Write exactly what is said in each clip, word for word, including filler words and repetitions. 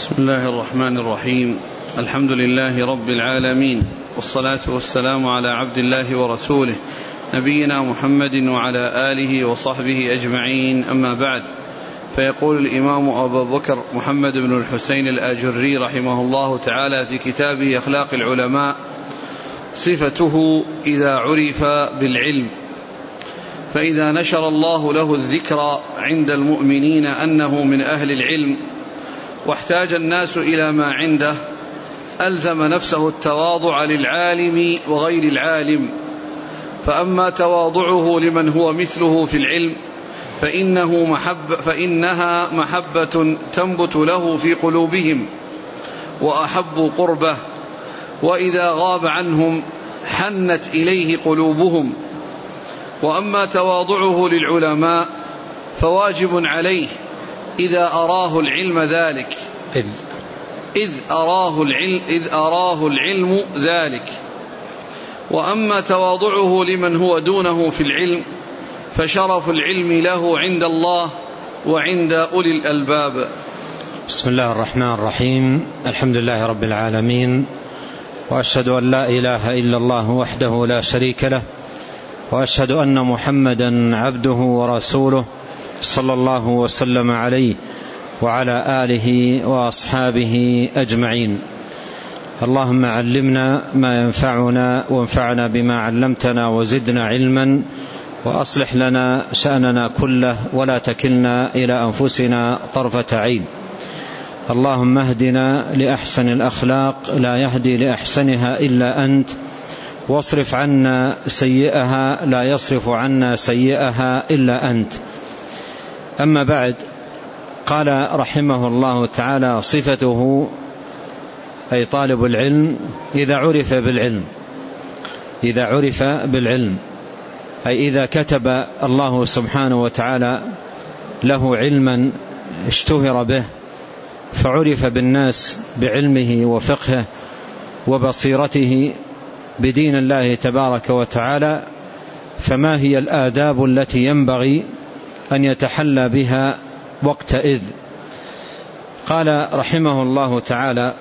بسم الله الرحمن الرحيم. الحمد لله رب العالمين، والصلاة والسلام على عبد الله ورسوله نبينا محمد وعلى آله وصحبه أجمعين، أما بعد. فيقول الإمام أبو بكر محمد بن الحسين الآجري رحمه الله تعالى في كتابه أخلاق العلماء: صفته إذا عرف بالعلم، فإذا نشر الله له الذكر عند المؤمنين أنه من أهل العلم واحتاج الناس إلى ما عنده، ألزم نفسه التواضع للعالم وغير العالم. فأما تواضعه لمن هو مثله في العلم فإنه محب فإنها محبة تنبت له في قلوبهم وأحبوا قربه، وإذا غاب عنهم حنت إليه قلوبهم. وأما تواضعه للعلماء فواجب عليه إذا أراه العلم ذلك إذ, إذ, أراه العلم إذ أراه العلم ذلك. وأما تواضعه لمن هو دونه في العلم فشرف العلم له عند الله وعند أولي الألباب. بسم الله الرحمن الرحيم. الحمد لله رب العالمين، وأشهد أن لا إله إلا الله وحده لا شريك له، وأشهد أن محمدا عبده ورسوله صلى الله وسلم عليه وعلى آله وأصحابه أجمعين. اللهم علمنا ما ينفعنا وانفعنا بما علمتنا وزدنا علما، وأصلح لنا شأننا كله ولا تكلنا إلى أنفسنا طرفة عين. اللهم اهدنا لأحسن الأخلاق لا يهدي لأحسنها إلا أنت، واصرف عنا سيئها لا يصرف عنا سيئها إلا أنت. أما بعد، قال رحمه الله تعالى: صفته أي طالب العلم إذا عرف بالعلم، إذا عرف بالعلم أي إذا كتب الله سبحانه وتعالى له علما اشتهر به فعرف بالناس بعلمه وفقهه وبصيرته بدين الله تبارك وتعالى، فما هي الآداب التي ينبغي أن يتحلى بها وقتئذ؟ قال رحمه الله تعالى: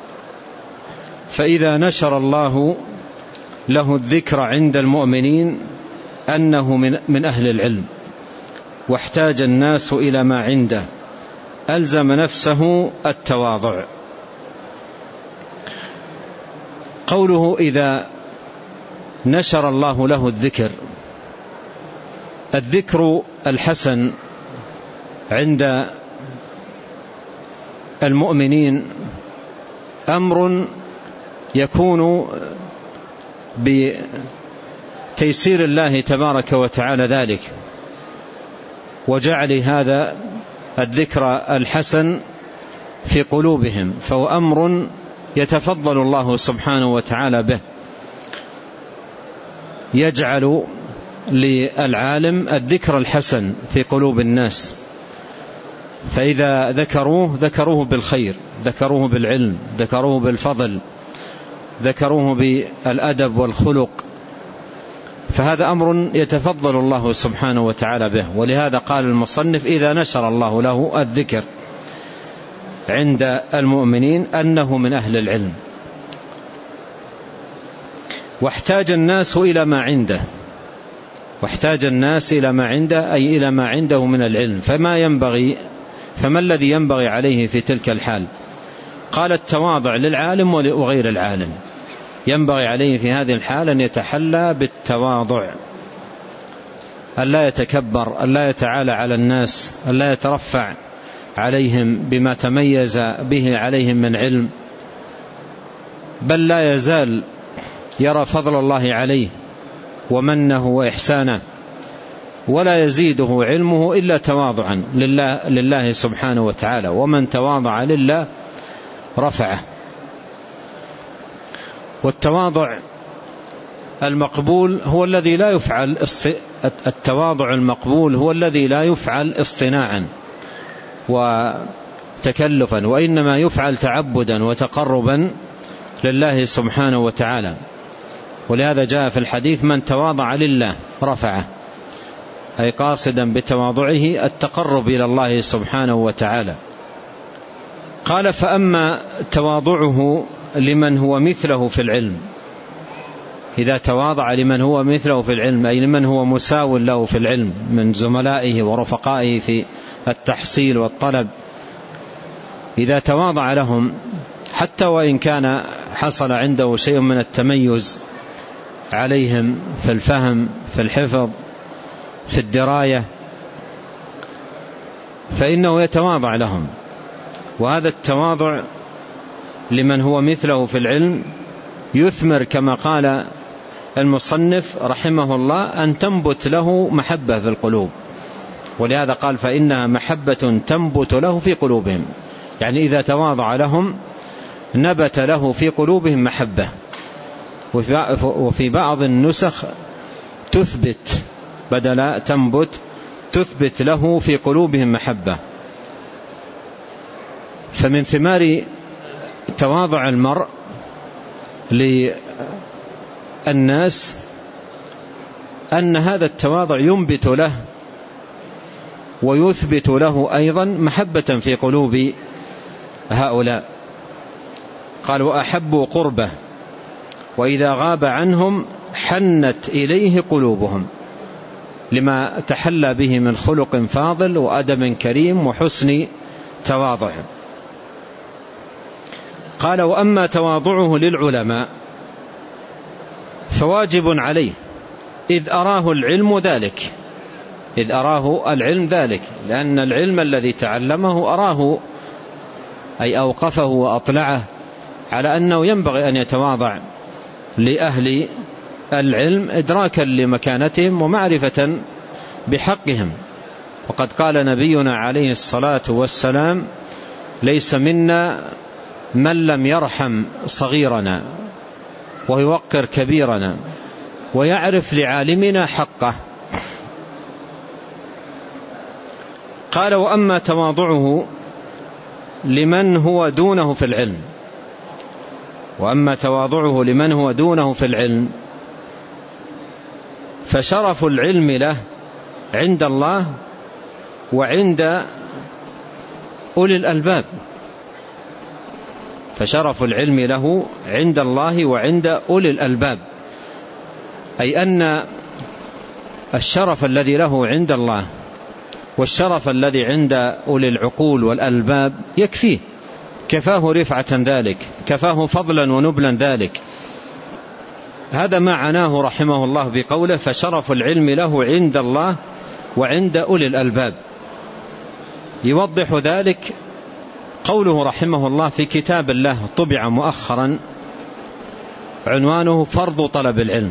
فإذا نشر الله له الذكر عند المؤمنين أنه من, من أهل العلم واحتاج الناس إلى ما عنده، ألزم نفسه التواضع. قوله إذا نشر الله له الذكر، الذكر الحسن عند المؤمنين أمر يكون بتيسير الله تبارك وتعالى ذلك، وجعل هذا الذكر الحسن في قلوبهم، فهو أمر يتفضل الله سبحانه وتعالى به، يجعل للعالم الذكر الحسن في قلوب الناس، فإذا ذكروه ذكروه بالخير، ذكروه بالعلم، ذكروه بالفضل، ذكروه بالأدب والخلق، فهذا أمر يتفضل الله سبحانه وتعالى به. ولهذا قال المصنف: إذا نشر الله له الذكر عند المؤمنين أنه من أهل العلم واحتاج الناس إلى ما عنده، واحتاج الناس إلى ما عنده أي إلى ما عنده من العلم، فما ينبغي فما الذي ينبغي عليه في تلك الحال؟ قال: التواضع للعالم وغير العالم. ينبغي عليه في هذه الحال أن يتحلى بالتواضع، ألا يتكبر، ألا يتعالى على الناس، ألا يترفع عليهم بما تميز به عليهم من علم، بل لا يزال يرى فضل الله عليه ومنه وإحسانه، ولا يزيده علمه إلا تواضعا لله, لله سبحانه وتعالى، ومن تواضع لله رفعه. والتواضع المقبول هو الذي لا يفعل التواضع المقبول هو الذي لا يفعل اصطناعا وتكلفا، وإنما يفعل تعبدا وتقربا لله سبحانه وتعالى. ولهذا جاء في الحديث: من تواضع لله رفعه، أي قاصدا بتواضعه التقرب إلى الله سبحانه وتعالى. قال فأما تواضعه لمن هو مثله في العلم، إذا تواضع لمن هو مثله في العلم أي لمن هو مساو له في العلم من زملائه ورفقائه في التحصيل والطلب، إذا تواضع لهم حتى وإن كان حصل عنده شيء من التميز عليهم في الفهم في الحفظ في الدراية، فإنه يتواضع لهم. وهذا التواضع لمن هو مثله في العلم يثمر كما قال المصنف رحمه الله أن تنبت له محبة في القلوب، ولهذا قال فإنها محبة تنبت له في قلوبهم، يعني إذا تواضع لهم نبت له في قلوبهم محبة. وفي بعض النسخ تثبت بدل تنبت تثبت له في قلوبهم محبة. فمن ثمار تواضع المرء للناس أن هذا التواضع ينبت له ويثبت له أيضا محبة في قلوب هؤلاء. قال وأحبوا قربه وإذا غاب عنهم حنت إليه قلوبهم، لما تحلى به من خلق فاضل وأدب كريم وحسن تواضع. قال وأما تواضعه للعلماء فواجب عليه إذ أراه العلم ذلك، إذ أراه العلم ذلك، لأن العلم الذي تعلمه أراه أي أوقفه وأطلعه على أنه ينبغي أن يتواضع لأهل العلم إدراكا لمكانتهم ومعرفة بحقهم. وقد قال نبينا عليه الصلاة والسلام ليس منا من لم يرحم صغيرنا ويوقر كبيرنا ويعرف لعالمنا حقه. قال وأما تواضعه لمن هو دونه في العلم، وأما تواضعه لمن هو دونه في العلم فشرف العلم له عند الله وعند أولي الألباب، فشرف العلم له عند الله وعند أولي الألباب، أي أن الشرف الذي له عند الله والشرف الذي عند أولي العقول والألباب يكفيه، كفاه رفعة ذلك، كفاه فضلا ونبلا ذلك. هذا ما عناه رحمه الله بقوله فشرف العلم له عند الله وعند أولي الألباب. يوضح ذلك قوله رحمه الله في كتاب الله طبع مؤخرا عنوانه فرض طلب العلم،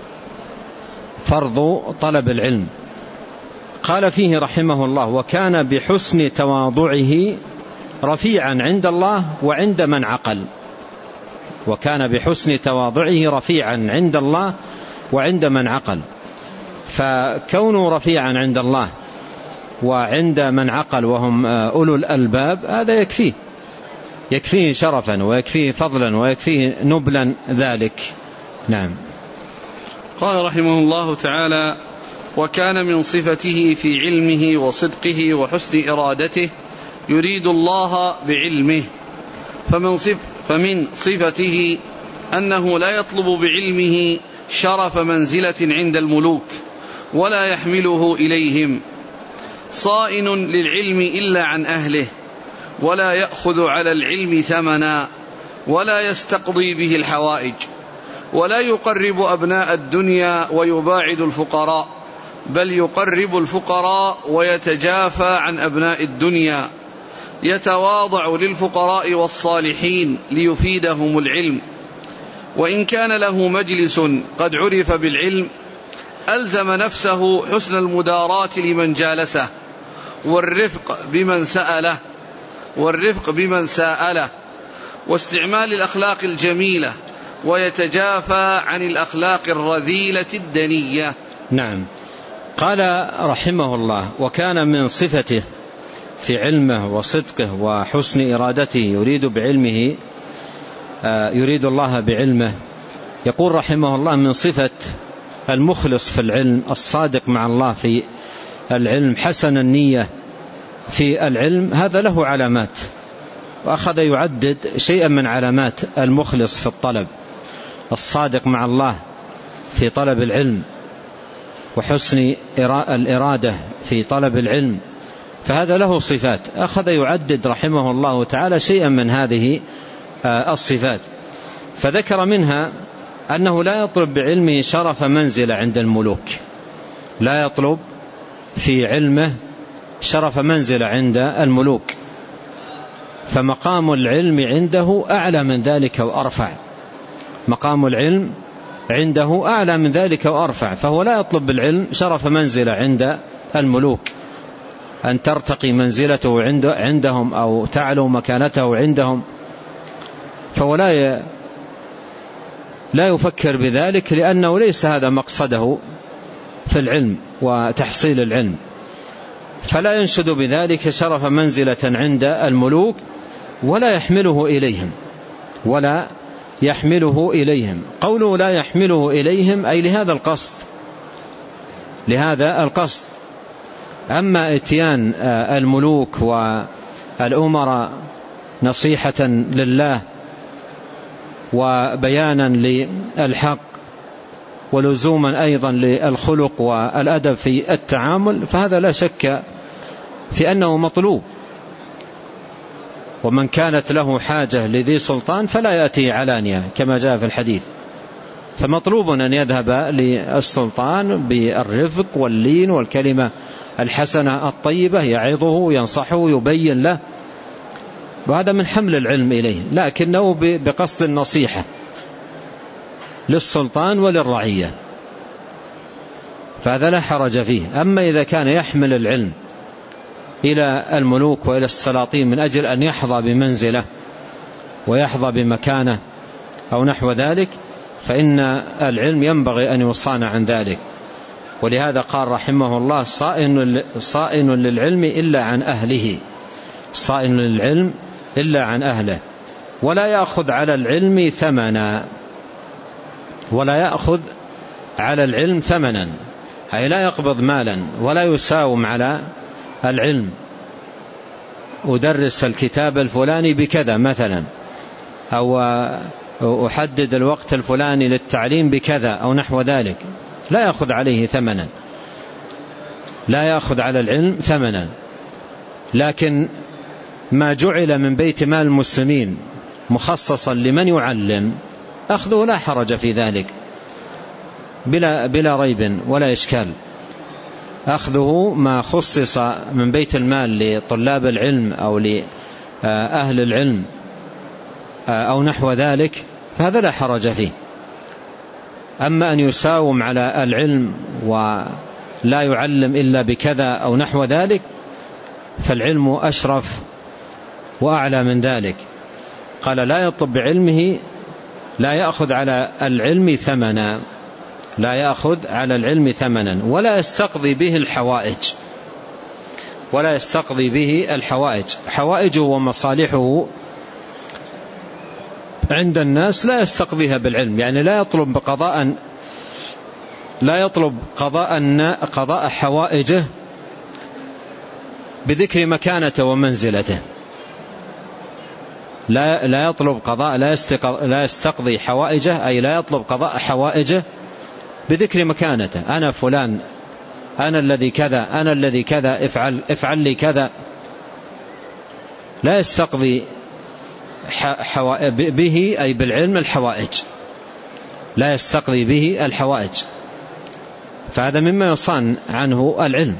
فرض طلب العلم. قال فيه رحمه الله وكان بحسن تواضعه رفيعا عند الله وعند من عقل، وكان بحسن تواضعه رفيعا عند الله وعند من عقل. فكونه رفيعا عند الله وعند من عقل وهم أولو الألباب هذا يكفيه، يكفيه شرفا ويكفيه فضلا ويكفيه نبلا ذلك. نعم. قال رحمه الله تعالى وكان من صفته في علمه وصدقه وحسن إرادته يريد الله بعلمه، فمن, صف فمن صفته أنه لا يطلب بعلمه شرف منزلة عند الملوك ولا يحمله إليهم، صائن للعلم إلا عن أهله، ولا يأخذ على العلم ثمنا، ولا يستقضي به الحوائج، ولا يقرب أبناء الدنيا ويباعد الفقراء، بل يقرب الفقراء ويتجافى عن أبناء الدنيا، يتواضع للفقراء والصالحين ليفيدهم العلم، وإن كان له مجلس قد عرف بالعلم ألزم نفسه حسن المداراة لمن جالسه والرفق بمن سأله والرفق بمن سأله واستعمال الأخلاق الجميلة، ويتجافى عن الأخلاق الرذيلة الدنية. نعم. قال رحمه الله وكان من صفته في علمه وصدقه وحسن إرادته يريد بعلمه يريد الله بعلمه. يقول رحمه الله من صفة المخلص في العلم الصادق مع الله في العلم حسن النية في العلم، هذا له علامات، وأخذ يعدد شيئا من علامات المخلص في الطلب، الصادق مع الله في طلب العلم وحسن الإرادة في طلب العلم، فهذا له صفات. أخذ يعدد رحمه الله تعالى شيئا من هذه الصفات، فذكر منها أنه لا يطلب بعلمه شرف منزلة عند الملوك، لا يطلب في علمه شرف منزلة عند الملوك، فمقام العلم عنده أعلى من ذلك وأرفع، مقام العلم عنده أعلى من ذلك وأرفع، فهو لا يطلب بالعلم شرف منزلة عند الملوك، أن ترتقي منزلته عندهم أو تعلو مكانته عندهم، فهو لا لا يفكر بذلك، لأنه ليس هذا مقصده في العلم وتحصيل العلم، فلا ينشد بذلك شرف منزلة عند الملوك ولا يحمله إليهم ولا يحمله إليهم. قوله لا يحمله إليهم أي لهذا القصد، لهذا القصد. أما اتيان الملوك والأمراء نصيحة لله وبيانا للحق ولزوما أيضا للخلق والأدب في التعامل، فهذا لا شك في أنه مطلوب، ومن كانت له حاجة لذي سلطان فلا يأتي علانية كما جاء في الحديث، فمطلوب أن يذهب للسلطان بالرفق واللين والكلمة الحسنة الطيبة، يعظه ينصحه يبين له، وهذا من حمل العلم إليه، لكنه بقصد النصيحة للسلطان وللرعية، فهذا لا حرج فيه. أما إذا كان يحمل العلم إلى الملوك وإلى السلاطين من أجل أن يحظى بمنزله ويحظى بمكانه أو نحو ذلك، فإن العلم ينبغي أن يصان عن ذلك. ولهذا قال رحمه الله صائن, صائن للعلم إلا عن أهله، صائن للعلم إلا عن أهله، ولا يأخذ على العلم ثمنا، ولا يأخذ على العلم ثمنا، أي لا يقبض مالا ولا يساوم على العلم، أدرس الكتاب الفلاني بكذا مثلا، أو أحدد الوقت الفلاني للتعليم بكذا أو نحو ذلك، لا يأخذ عليه ثمنا، لا يأخذ على العلم ثمنا. لكن ما جعل من بيت مال المسلمين مخصصا لمن يعلم أخذه لا حرج في ذلك بلا, بلا ريب ولا إشكال. أخذه ما خصص من بيت المال لطلاب العلم أو لأهل العلم أو نحو ذلك فهذا لا حرج فيه. أما أن يساوم على العلم ولا يعلم إلا بكذا أو نحو ذلك فالعلم أشرف وأعلى من ذلك. قال لا يطلب بعلمه، لا يأخذ على العلم ثمنا، لا يأخذ على العلم ثمنا، ولا يستقضي به الحوائج، ولا يستقضي به الحوائج. حوائجه ومصالحه عند الناس لا يستقضيها بالعلم، يعني لا يطلب قضاء، لا يطلب قضاء قضاء حوائجه بذكر مكانته ومنزلته، لا لا يطلب قضاء، لا يستقضي حوائجه، أي لا يطلب قضاء حوائجه بذكر مكانته، أنا فلان، أنا الذي كذا، أنا الذي كذا، افعل افعل لي كذا، لا يستقضي به أي بالعلم الحوائج، لا يستقضي به الحوائج، فهذا مما يصان عنه العلم.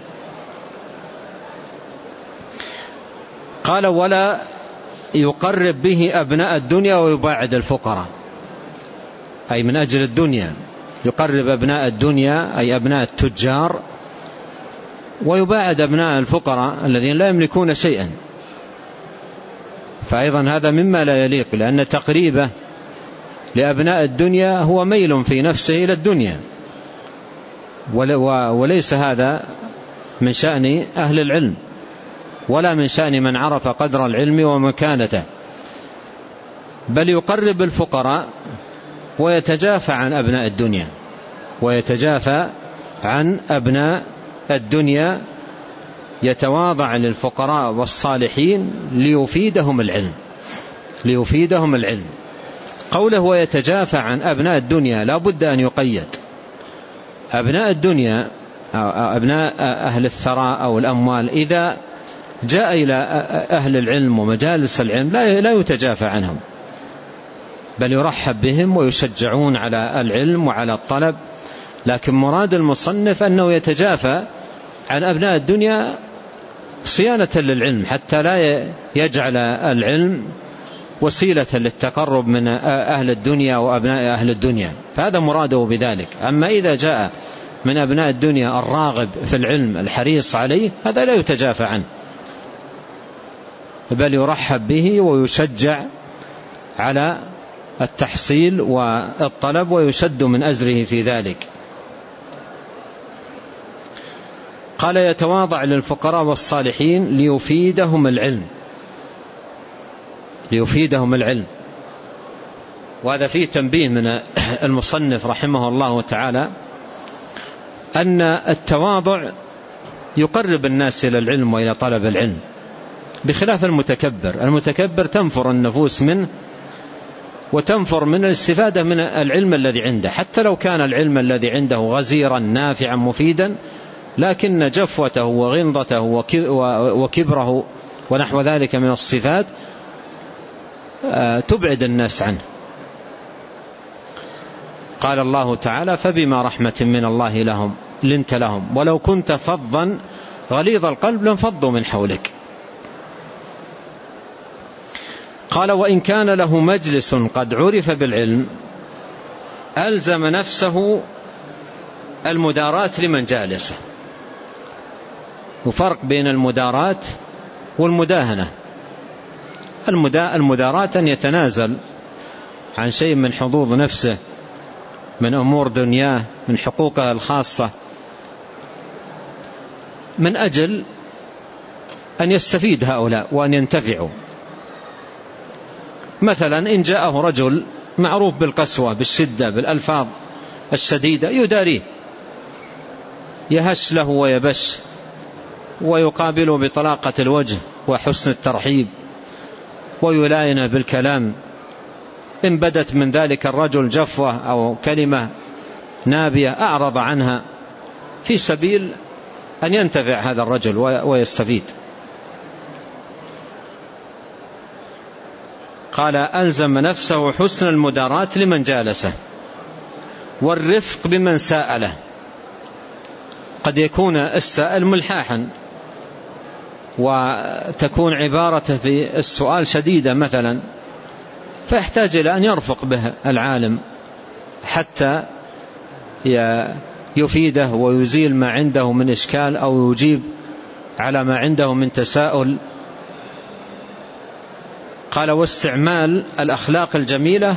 قال ولا يقرب به أبناء الدنيا ويباعد الفقراء، أي من أجل الدنيا يقرب أبناء الدنيا أي أبناء التجار، ويباعد أبناء الفقراء الذين لا يملكون شيئا، فأيضا هذا مما لا يليق، لأن تقريبه لأبناء الدنيا هو ميل في نفسه إلى الدنيا، وليس هذا من شأن أهل العلم ولا من شأن من عرف قدر العلم ومكانته، بل يقرب الفقراء ويتجافى عن أبناء الدنيا، ويتجافى عن أبناء الدنيا، يتواضع للفقراء والصالحين ليفيدهم العلم، ليفيدهم العلم. قوله ويتجافى عن أبناء الدنيا لا بد أن يقيد. أبناء الدنيا أبناء أهل الثراء أو الأموال إذا جاء إلى أهل العلم ومجالس العلم لا يتجافى عنهم، بل يرحب بهم ويشجعون على العلم وعلى الطلب. لكن مراد المصنف أنه يتجافى عن أبناء الدنيا صيانة للعلم حتى لا يجعل العلم وسيلة للتقرب من أهل الدنيا وأبناء أهل الدنيا، فهذا مراده بذلك. أما إذا جاء من أبناء الدنيا الراغب في العلم الحريص عليه هذا لا يتجافى عنه، بل يرحب به ويشجع على التحصيل والطلب ويشد من أزره في ذلك. قال يتواضع للفقراء والصالحين ليفيدهم العلم، ليفيدهم العلم. وهذا فيه تنبيه من المصنف رحمه الله تعالى أن التواضع يقرب الناس إلى العلم وإلى طلب العلم، بخلاف المتكبر. المتكبر تنفر النفوس منه وتنفر من الاستفادة من العلم الذي عنده، حتى لو كان العلم الذي عنده غزيرا نافعا مفيدا، لكن جفوته وغنضته وكبره ونحو ذلك من الصفات تبعد الناس عنه. قال الله تعالى فبما رحمة من الله لهم لنت لهم ولو كنت فظا غليظ القلب لانفضوا من حولك. قال وإن كان له مجلس قد عرف بالعلم ألزم نفسه المداراة لمن جالسه. وفرق بين المداراة والمداهنة. المداراة أن يتنازل عن شيء من حظوظ نفسه من أمور دنياه من حقوقها الخاصة من أجل أن يستفيد هؤلاء وأن ينتفعوا. مثلا إن جاءه رجل معروف بالقسوة بالشدة بالألفاظ الشديدة يداريه، يهش له ويبش ويقابله بطلاقة الوجه وحسن الترحيب ويلاين بالكلام. إن بدت من ذلك الرجل جفوة أو كلمة نابية أعرض عنها في سبيل أن ينتفع هذا الرجل ويستفيد. قال ألزم نفسه حسن المداراة لمن جالسه والرفق بمن سائله. قد يكون السائل ملحاحا وتكون عبارته في السؤال شديدة مثلا، فيحتاج إلى أن يرفق به العالم حتى يفيده ويزيل ما عنده من إشكال أو يجيب على ما عنده من تساؤل. قال واستعمال الأخلاق الجميلة،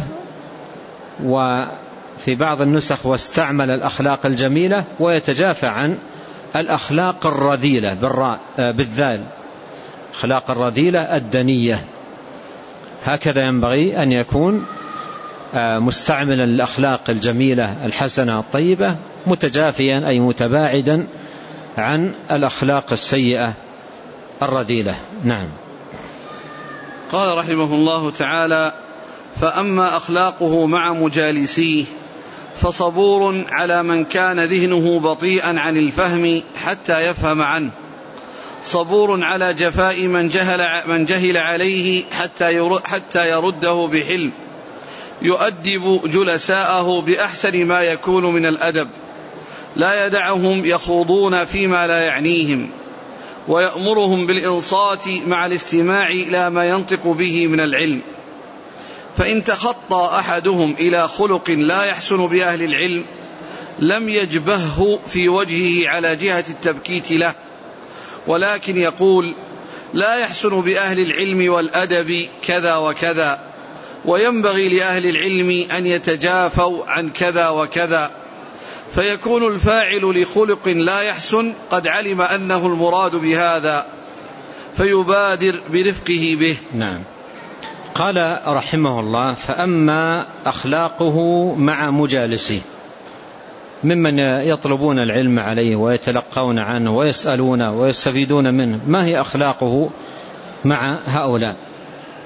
وفي بعض النسخ واستعمل الأخلاق الجميلة، ويتجافى عن الأخلاق الرذيلة بالراء بالذال، أخلاق الرذيلة الدنية. هكذا ينبغي أن يكون مستعملا الأخلاق الجميلة الحسنة الطيبة، متجافيا أي متباعدا عن الأخلاق السيئة الرذيلة. نعم. قال رحمه الله تعالى فأما أخلاقه مع مجالسيه فصبور على من كان ذهنه بطيئا عن الفهم حتى يفهم عنه، صبور على جفاء من جهل, من جهل عليه حتى, حتى يرده بحلم، يؤدب جلساءه بأحسن ما يكون من الأدب، لا يدعهم يخوضون فيما لا يعنيهم، ويأمرهم بالإنصات مع الاستماع إلى ما ينطق به من العلم. فإن تخطى أحدهم إلى خلق لا يحسن بأهل العلم لم يجبهه في وجهه على جهة التبكيت له، ولكن يقول لا يحسن بأهل العلم والأدب كذا وكذا، وينبغي لأهل العلم أن يتجافوا عن كذا وكذا، فيكون الفاعل لخلق لا يحسن قد علم أنه المراد بهذا فيبادر برفقه به. نعم. قال رحمه الله فأما أخلاقه مع مجالسيه ممن يطلبون العلم عليه ويتلقون عنه ويسألون ويستفيدون منه، ما هي أخلاقه مع هؤلاء؟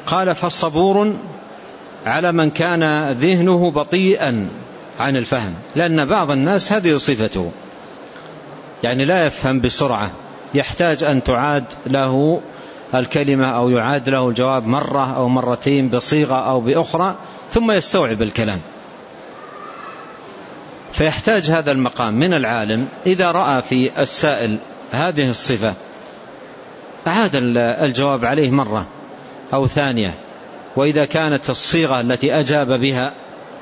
قال فصبور على من كان ذهنه بطيئا عن الفهم، لأن بعض الناس هذه صفته، يعني لا يفهم بسرعة، يحتاج أن تعاد له الكلمة أو يعاد له الجواب مرة أو مرتين بصيغة أو بأخرى ثم يستوعب الكلام. فيحتاج هذا المقام من العالم إذا رأى في السائل هذه الصفة أعاد الجواب عليه مرة أو ثانية، وإذا كانت الصيغة التي أجاب بها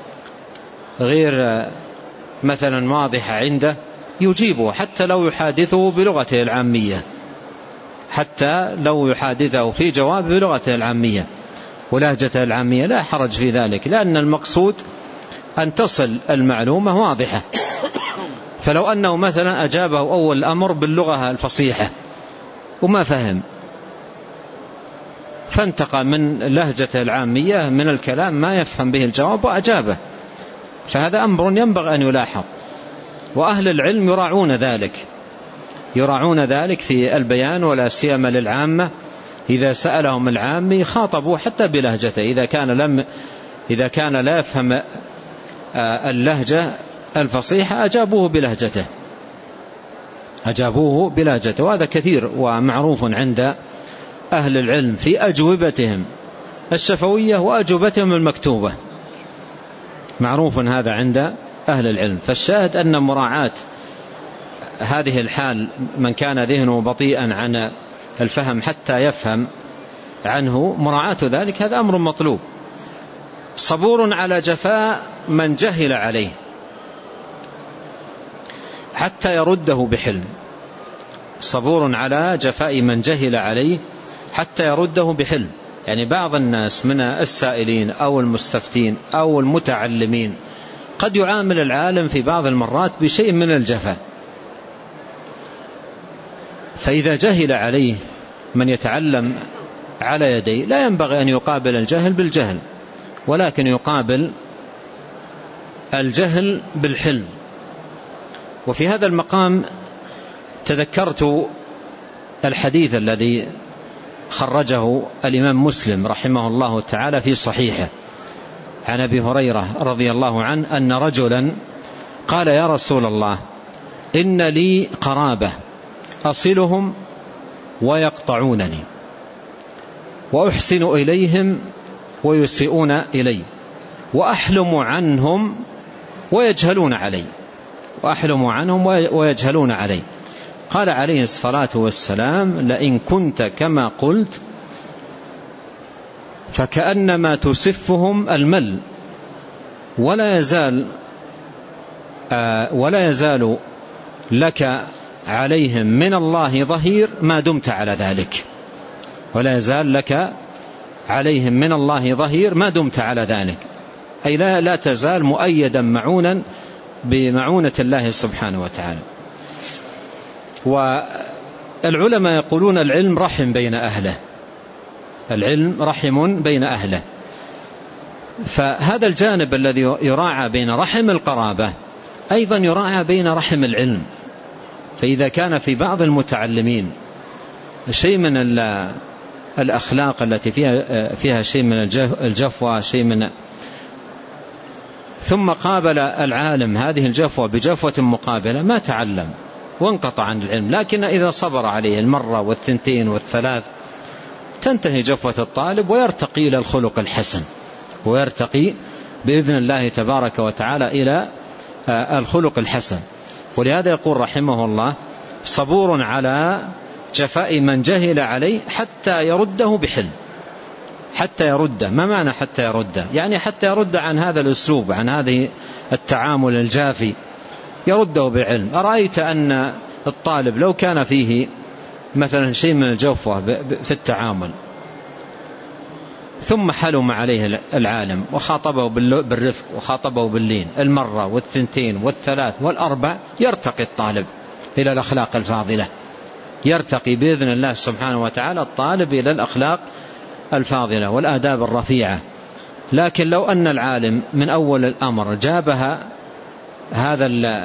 غير مثلا واضحة عنده يجيبه حتى لو يحادثه بلغته العامية، حتى لو يحادثه في جواب بلغته العامية ولهجته العامية لا حرج في ذلك، لأن المقصود أن تصل المعلومة واضحة. فلو أنه مثلا أجابه أول الأمر باللغة الفصيحة وما فهم فانتقى من لهجته العامية من الكلام ما يفهم به الجواب وأجابه، فهذا أمر ينبغي أن يلاحظ، وأهل العلم يراعون ذلك يراعون ذلك في البيان، ولا سيما للعامة إذا سألهم العامي خاطبوا حتى بلهجته، إذا كان لم إذا كان لا يفهم اللهجة الفصيحة أجابوه بلهجته أجابوه بلهجته وهذا كثير ومعروف عند أهل العلم في أجوبتهم الشفوية وأجوبتهم المكتوبة، معروف هذا عند أهل العلم. فالشاهد أن مراعاة هذه الحال من كان ذهنه بطيئا عن الفهم حتى يفهم عنه، مراعاة ذلك هذا أمر مطلوب. صبور على جفاء من جهل عليه حتى يرده بحلم، صبور على جفاء من جهل عليه حتى يرده بحلم، يعني بعض الناس من السائلين أو المستفتين أو المتعلمين قد يعامل العالم في بعض المرات بشيء من الجفاء، فإذا جهل عليه من يتعلم على يديه لا ينبغي أن يقابل الجهل بالجهل، ولكن يقابل الجهل بالحلم. وفي هذا المقام تذكرت الحديث الذي خرجه الإمام مسلم رحمه الله تعالى في صحيحه عن أبي هريرة رضي الله عنه أن رجلا قال يا رسول الله إن لي قرابة أصلهم ويقطعونني وأحسن إليهم ويسيئون إلي وأحلم عنهم ويجهلون علي وأحلم عنهم ويجهلون علي. قال عليه الصلاة والسلام لئن كنت كما قلت فكأنما تسفهم المل ولا يزال آه ولا يزال لك عليهم من الله ظهير ما دمت على ذلك ولا يزال لك عليهم من الله ظهير ما دمت على ذلك، أي لا, لا تزال مؤيدا معونا بمعونة الله سبحانه وتعالى. والعلماء يقولون العلم رحم بين أهله العلم رحم بين أهله، فهذا الجانب الذي يراعى بين رحم القرابة أيضا يراعى بين رحم العلم. فإذا كان في بعض المتعلمين شيء من الأخلاق التي فيها, فيها شيء من الجفوة شيء من ثم قابل العالم هذه الجفوة بجفوة مقابلة ما تعلم وانقطع عن العلم، لكن إذا صبر عليه المرة والثنتين والثلاث تنتهي جفوة الطالب ويرتقي إلى الخلق الحسن ويرتقي بإذن الله تبارك وتعالى إلى الخلق الحسن. ولهذا يقول رحمه الله صبور على جفاء من جهل عليه حتى يرده بحلم. حتى يرده، ما معنى حتى يرده؟ يعني حتى يرد عن هذا الأسلوب عن هذه التعامل الجافي يرده بعلم. أرأيت أن الطالب لو كان فيه مثلا شيء من الجوفة في التعامل ثم حلم عليه العالم وخاطبه بالرفق وخاطبه باللين المرة والثنتين والثلاث والأربع يرتقي الطالب إلى الأخلاق الفاضلة، يرتقي بإذن الله سبحانه وتعالى الطالب إلى الأخلاق الفاضلة والآداب الرفيعة. لكن لو أن العالم من أول الأمر جابها هذا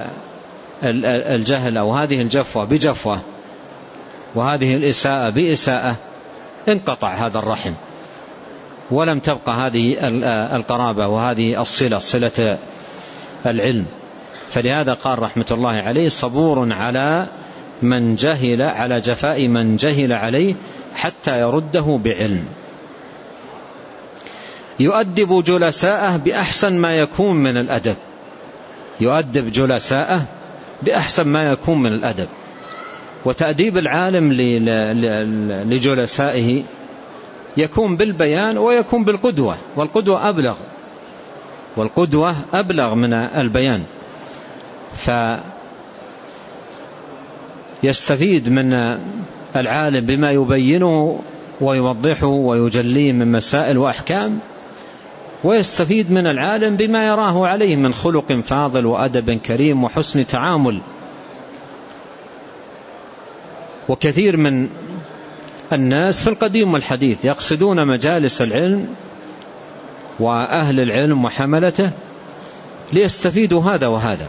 الجهل أو هذه الجفوة بجفوة وهذه الإساءة بإساءة انقطع هذا الرحم ولم تبقى هذه القرابة وهذه الصلة، صلة العلم. فلهذا قال رحمة الله عليه: صبور على من جهل، على جفاء من جهل عليه حتى يرده بعلم. يؤدب جلساءه بأحسن ما يكون من الأدب، يؤدب جلساءه بأحسن ما يكون من الأدب. وتأديب العالم لجلسائه يكون بالبيان ويكون بالقدوة، والقدوة أبلغ، والقدوة أبلغ من البيان. فيستفيد من العالم بما يبينه ويوضحه ويجليه من مسائل وأحكام، ويستفيد من العالم بما يراه عليه من خلق فاضل وأدب كريم وحسن تعامل. وكثير من الناس في القديم والحديث يقصدون مجالس العلم وأهل العلم وحملته ليستفيدوا هذا وهذا.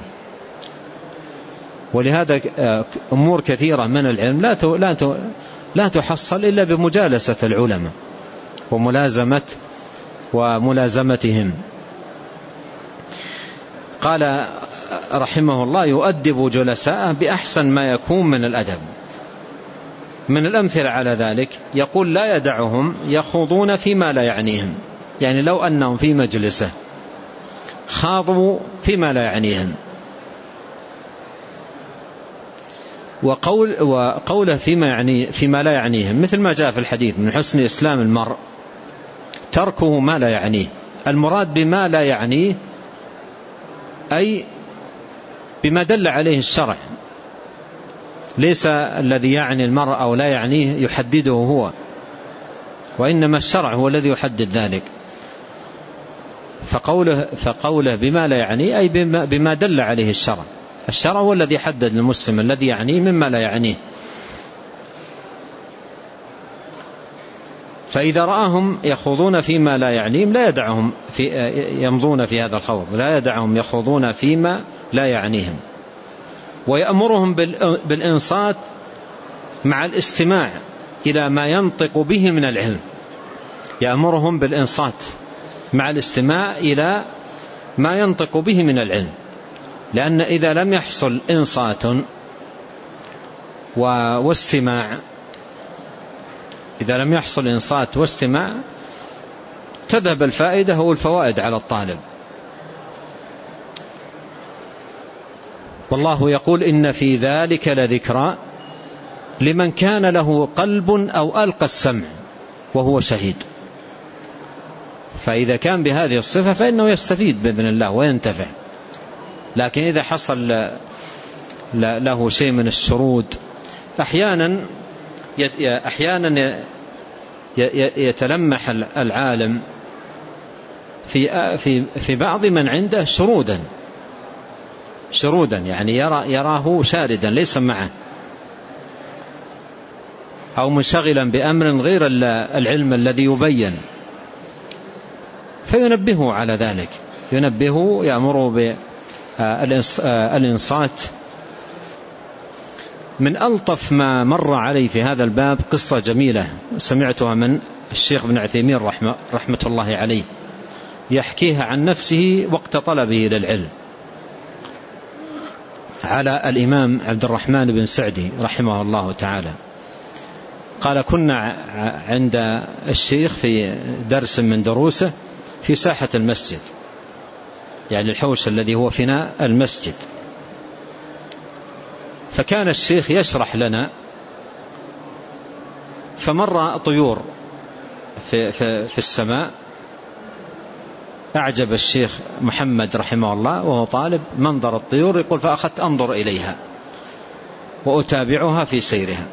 ولهذا أمور كثيرة من العلم لا لا لا تحصل إلا بمجالسة العلماء وملازمة وملازمتهم. قال رحمه الله: يؤدب جلساءه بأحسن ما يكون من الأدب. من الأمثلة على ذلك يقول: لا يدعهم يخوضون فيما لا يعنيهم، يعني لو أنهم في مجلسه خاضوا فيما لا يعنيهم. وقول وقوله فيما يعني فيما لا يعنيهم مثل ما جاء في الحديث: من حسن إسلام المرء تركه ما لا يعنيه. المراد بما لا يعنيه أي بما دل عليه الشرع، ليس الذي يعني المرء أو لا يعنيه يحدده هو، وإنما الشرع هو الذي يحدد ذلك. فقوله, فقوله بما لا يعنيه أي بما, بما دل عليه الشرع. الشرع هو الذي حدد للمسلم الذي يعنيه مما لا يعنيه. فإذا رآهم يخوضون فيما لا يعنيهم لا يدعهم في يمضون في هذا الخوض، لا يدعهم يخوضون فيما لا يعنيهم. ويأمرهم بالإنصات مع الاستماع إلى ما ينطق به من العلم، يأمرهم بالإنصات مع الاستماع إلى ما ينطق به من العلم. لأن إذا لم يحصل إنصات واستماع إذا لم يحصل إنصات واستماع تذهب الفائدة والفوائد على الطالب. والله يقول: إن في ذلك لذكرى لمن كان له قلب أو ألقى السمع وهو شهيد. فإذا كان بهذه الصفة فإنه يستفيد بإذن الله وينتفع. لكن إذا حصل له شيء من الشرود، أحيانا أحيانا يتلمح العالم في في في بعض من عنده شرودا شرودا يعني يرى يراه شاردا ليس معه، أو منشغلا بأمر غير العلم الذي يبين، فينبهه على ذلك، ينبهه يأمره بالإنصات. من ألطف ما مر علي في هذا الباب قصة جميلة سمعتها من الشيخ ابن عثيمين رحمة, رحمة الله عليه، يحكيها عن نفسه وقت طلبه للعلم على الإمام عبد الرحمن بن سعدي رحمه الله تعالى. قال: كنا عند الشيخ في درس من دروسه في ساحة المسجد، يعني الحوش الذي هو فناء المسجد، فكان الشيخ يشرح لنا، فمر طيور في, في, في السماء، أعجب الشيخ محمد رحمه الله وهو طالب منظر الطيور، يقول: فأخذت أنظر إليها وأتابعها في سيرها،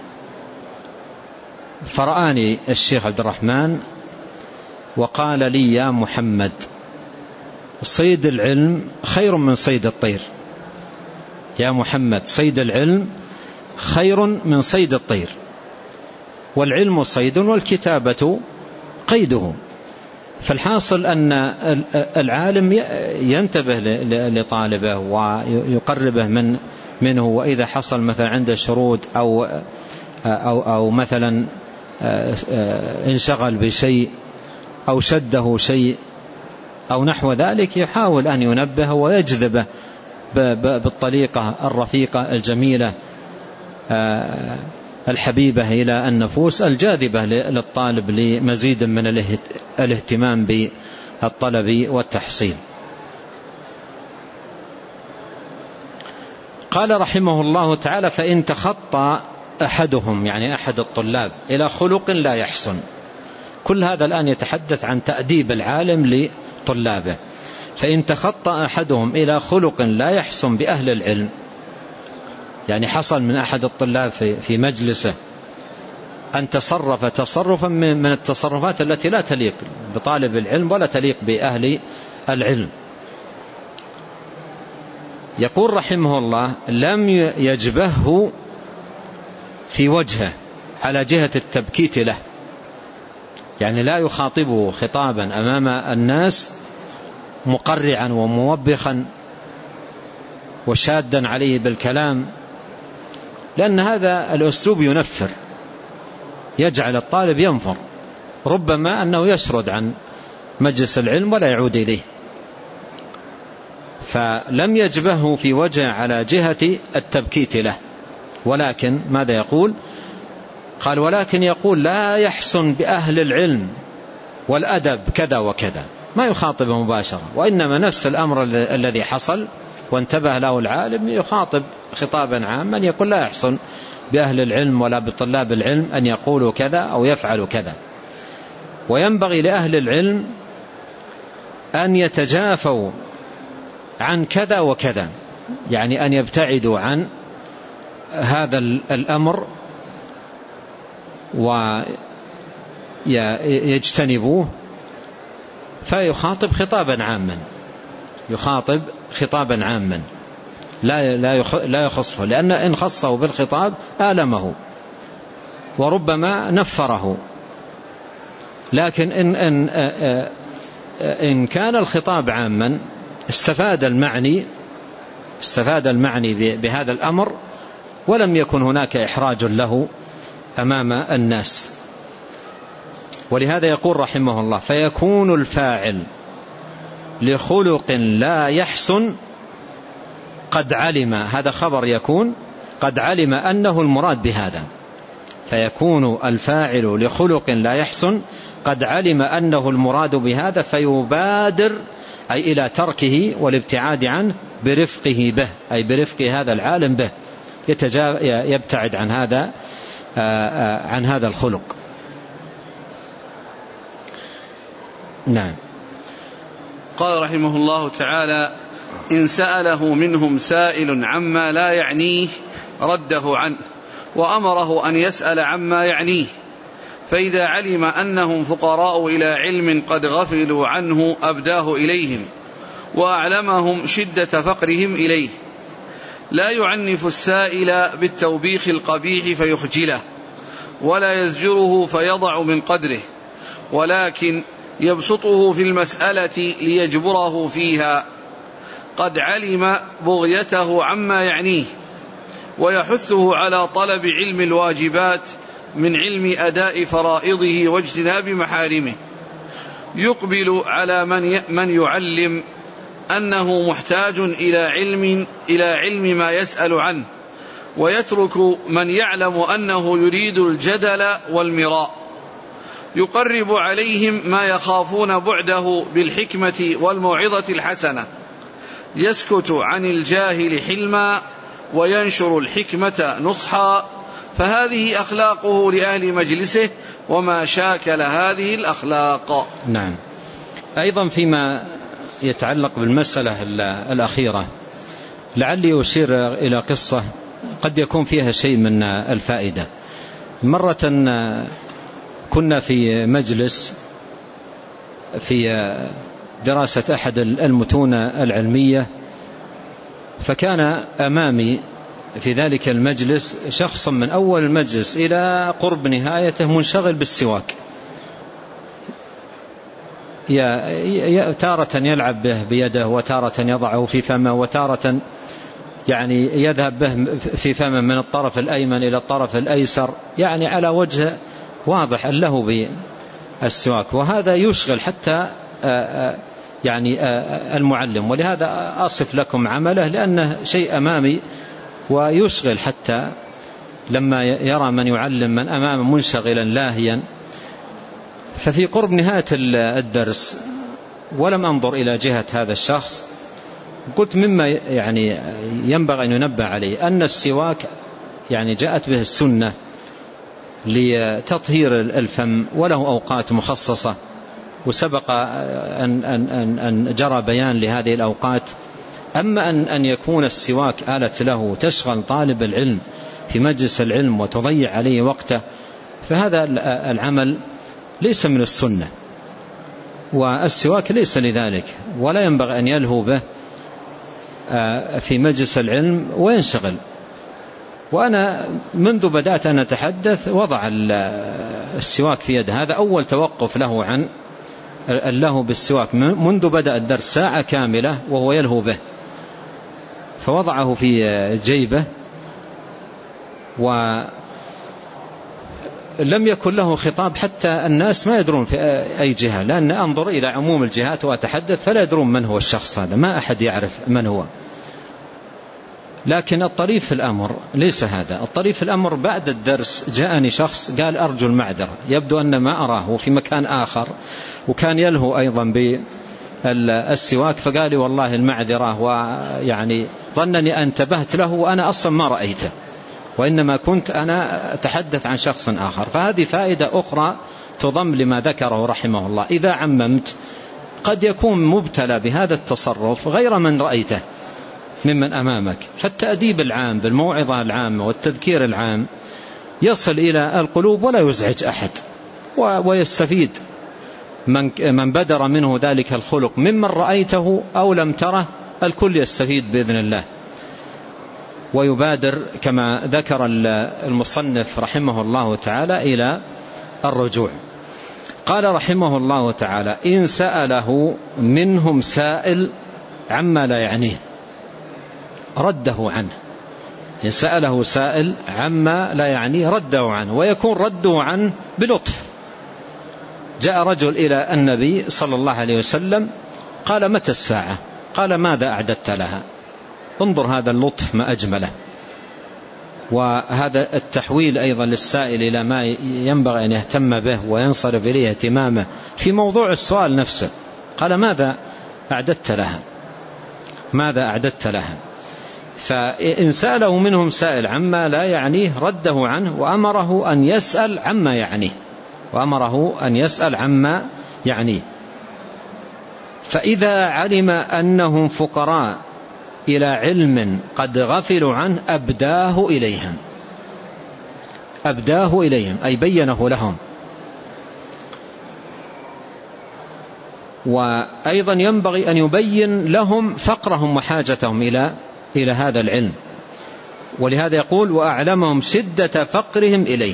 فرآني الشيخ عبد الرحمن وقال لي: يا محمد، صيد العلم خير من صيد الطير. يا محمد، صيد العلم خير من صيد الطير، والعلم صيد والكتابة قيده. فالحاصل أن العالم ينتبه لطالبه ويقربه من منه، وإذا حصل مثلا عنده شرود أو, أو, أو مثلا انشغل بشيء أو شده شيء أو نحو ذلك يحاول أن ينبه ويجذبه بالطريقة الرفيقة الجميلة الحبيبة إلى النفوس الجاذبة للطالب لمزيد من الاهتمام بالطلب والتحصيل. قال رحمه الله تعالى: فإن تخطى أحدهم، يعني أحد الطلاب، إلى خلق لا يحسن. كل هذا الآن يتحدث عن تأديب العالم لطلابه. فإن تخطى أحدهم إلى خلق لا يحسن بأهل العلم، يعني حصل من أحد الطلاب في مجلسه أن تصرف تصرفا من التصرفات التي لا تليق بطالب العلم ولا تليق بأهل العلم، يقول رحمه الله: لم يجبهه في وجهه على جهة التبكيت له، يعني لا يخاطبه خطابا أمام الناس مقرعا وموبخا وشادا عليه بالكلام، لأن هذا الأسلوب ينفر، يجعل الطالب ينفر، ربما أنه يشرد عن مجلس العلم ولا يعود إليه. فلم يجبهه في وجهه على جهة التبكيت له، ولكن ماذا يقول؟ قال: ولكن يقول لا يحسن بأهل العلم والأدب كذا وكذا، ما يخاطبه مباشرة، وإنما نفس الأمر الذي حصل وانتبه له العالم يخاطب خطابا عاما يقول لا يحسن بأهل العلم ولا بطلاب العلم أن يقولوا كذا أو يفعلوا كذا. وينبغي لأهل العلم أن يتجافوا عن كذا وكذا، يعني أن يبتعدوا عن هذا الأمر ويجتنبوه، فيخاطب خطابا عاما، يخاطب خطابا عاما لا لا يخصه، لأن إن خصه بالخطاب آلمه وربما نفره. لكن إن, إن, إن كان الخطاب عاما استفاد المعني استفاد المعني بهذا الأمر ولم يكن هناك إحراج له أمام الناس. ولهذا يقول رحمه الله: فيكون الفاعل لخلق لا يحسن قد علم، هذا خبر يكون، قد علم أنه المراد بهذا. فيكون الفاعل لخلق لا يحسن قد علم أنه المراد بهذا، فيبادر أي إلى تركه والابتعاد عنه برفقه به، أي برفق هذا العالم به، يبتعد عن هذا عن هذا الخلق. نعم. قال رحمه الله تعالى: إن سأله منهم سائل عما لا يعنيه رده عنه، وأمره أن يسأل عما يعنيه، فإذا علم أنهم فقراء إلى علم قد غفلوا عنه أبداه إليهم، وأعلمهم شدة فقرهم إليه. لا يعنف السائل بالتوبيخ القبيح فيخجله، ولا يزجره فيضع من قدره، ولكن يبسطه في المسألة ليجبره فيها، قد علم بغيته عما يعنيه، ويحثه على طلب علم الواجبات من علم أداء فرائضه واجتناب محارمه. يقبل على من من يعلم أنه محتاج إلى علم إلى علم ما يسأل عنه، ويترك من يعلم أنه يريد الجدل والمراء. يقرب عليهم ما يخافون بعده بالحكمة والموعظة الحسنة، يسكت عن الجاهل حلما، وينشر الحكمة نصحا، فهذه أخلاقه لأهل مجلسه وما شاكل هذه الأخلاق. نعم. أيضا فيما يتعلق بالمسألة الأخيرة لعلي أشير إلى قصة قد يكون فيها شيء من الفائدة. مرة كنا في مجلس في دراسة أحد المتون العلمية، فكان أمامي في ذلك المجلس شخص من أول المجلس إلى قرب نهايته منشغل بالسواك، تارة يلعب به بيده، وتارة يضعه في فمه، وتارة يعني يذهب به في فمه من الطرف الأيمن إلى الطرف الأيسر، يعني على وجه واضح له السواك، وهذا يشغل حتى يعني المعلم. ولهذا أصف لكم عمله لأنه شيء أمامي ويشغل، حتى لما يرى من يعلم من أمامه منشغلا لاهيا. ففي قرب نهاية الدرس ولم أنظر إلى جهة هذا الشخص، قلت مما يعني ينبغي أن ينبه عليه أن السواك يعني جاءت به السنة لتطهير الفم وله أوقات مخصصة، وسبق أن, أن, أن جرى بيان لهذه الأوقات. أما أن, أن يكون السواك آلة له تشغل طالب العلم في مجلس العلم وتضيع عليه وقته، فهذا العمل ليس من السنة، والسواك ليس لذلك، ولا ينبغي أن يلهو به في مجلس العلم وينشغل. وأنا منذ بدأت أن أتحدث وضع السواك في يده، هذا أول توقف له عن اللهو بالسواك، منذ بدأ الدرس ساعة كاملة وهو يلهو به، فوضعه في جيبه ولم يكن له خطاب حتى الناس ما يدرون في أي جهة، لأن أنظر إلى عموم الجهات وأتحدث فلا يدرون من هو الشخص هذا، ما أحد يعرف من هو. لكن الطريف في الأمر ليس هذا، الطريف في الأمر بعد الدرس جاءني شخص قال أرجو المعذرة، يبدو أن ما أراه في مكان آخر وكان يلهو أيضا بالسواك، فقال لي والله المعذرة، ويعني ظنني انتبهت له وأنا أصلا ما رأيته، وإنما كنت أنا أتحدث عن شخص آخر. فهذه فائدة أخرى تضم لما ذكره رحمه الله. إذا عممت قد يكون مبتلى بهذا التصرف غير من رأيته ممن أمامك، فالتأديب العام بالموعظة العامة والتذكير العام يصل إلى القلوب ولا يزعج أحد، ويستفيد من من بدر منه ذلك الخلق ممن رأيته أو لم تره، الكل يستفيد بإذن الله، ويبادر كما ذكر المصنف رحمه الله تعالى إلى الرجوع. قال رحمه الله تعالى: إن سأله منهم سائل عما لا يعنيه رده عنه. إن سأله سائل عما لا يعنيه رده عنه، ويكون رده عنه بلطف. جاء رجل إلى النبي صلى الله عليه وسلم قال: متى الساعة؟ قال: ماذا أعددت لها؟ انظر هذا اللطف ما أجمله، وهذا التحويل أيضا للسائل إلى ما ينبغي أن يهتم به وينصرف إليه اهتمامه في موضوع السؤال نفسه. قال: ماذا أعددت لها؟ ماذا أعددت لها؟ فإن سأله منهم سائل عما لا يعنيه رده عنه، وأمره أن يسأل عما يعنيه وأمره أن يسأل عما يعنيه. فإذا علم أنهم فقراء إلى علم قد غفلوا عنه أبداه إليهم أبداه إليهم أي بينه لهم. وأيضا ينبغي أن يبين لهم فقرهم وحاجتهم إلى إلى هذا العلم، ولهذا يقول: وأعلمهم شدة فقرهم إليه.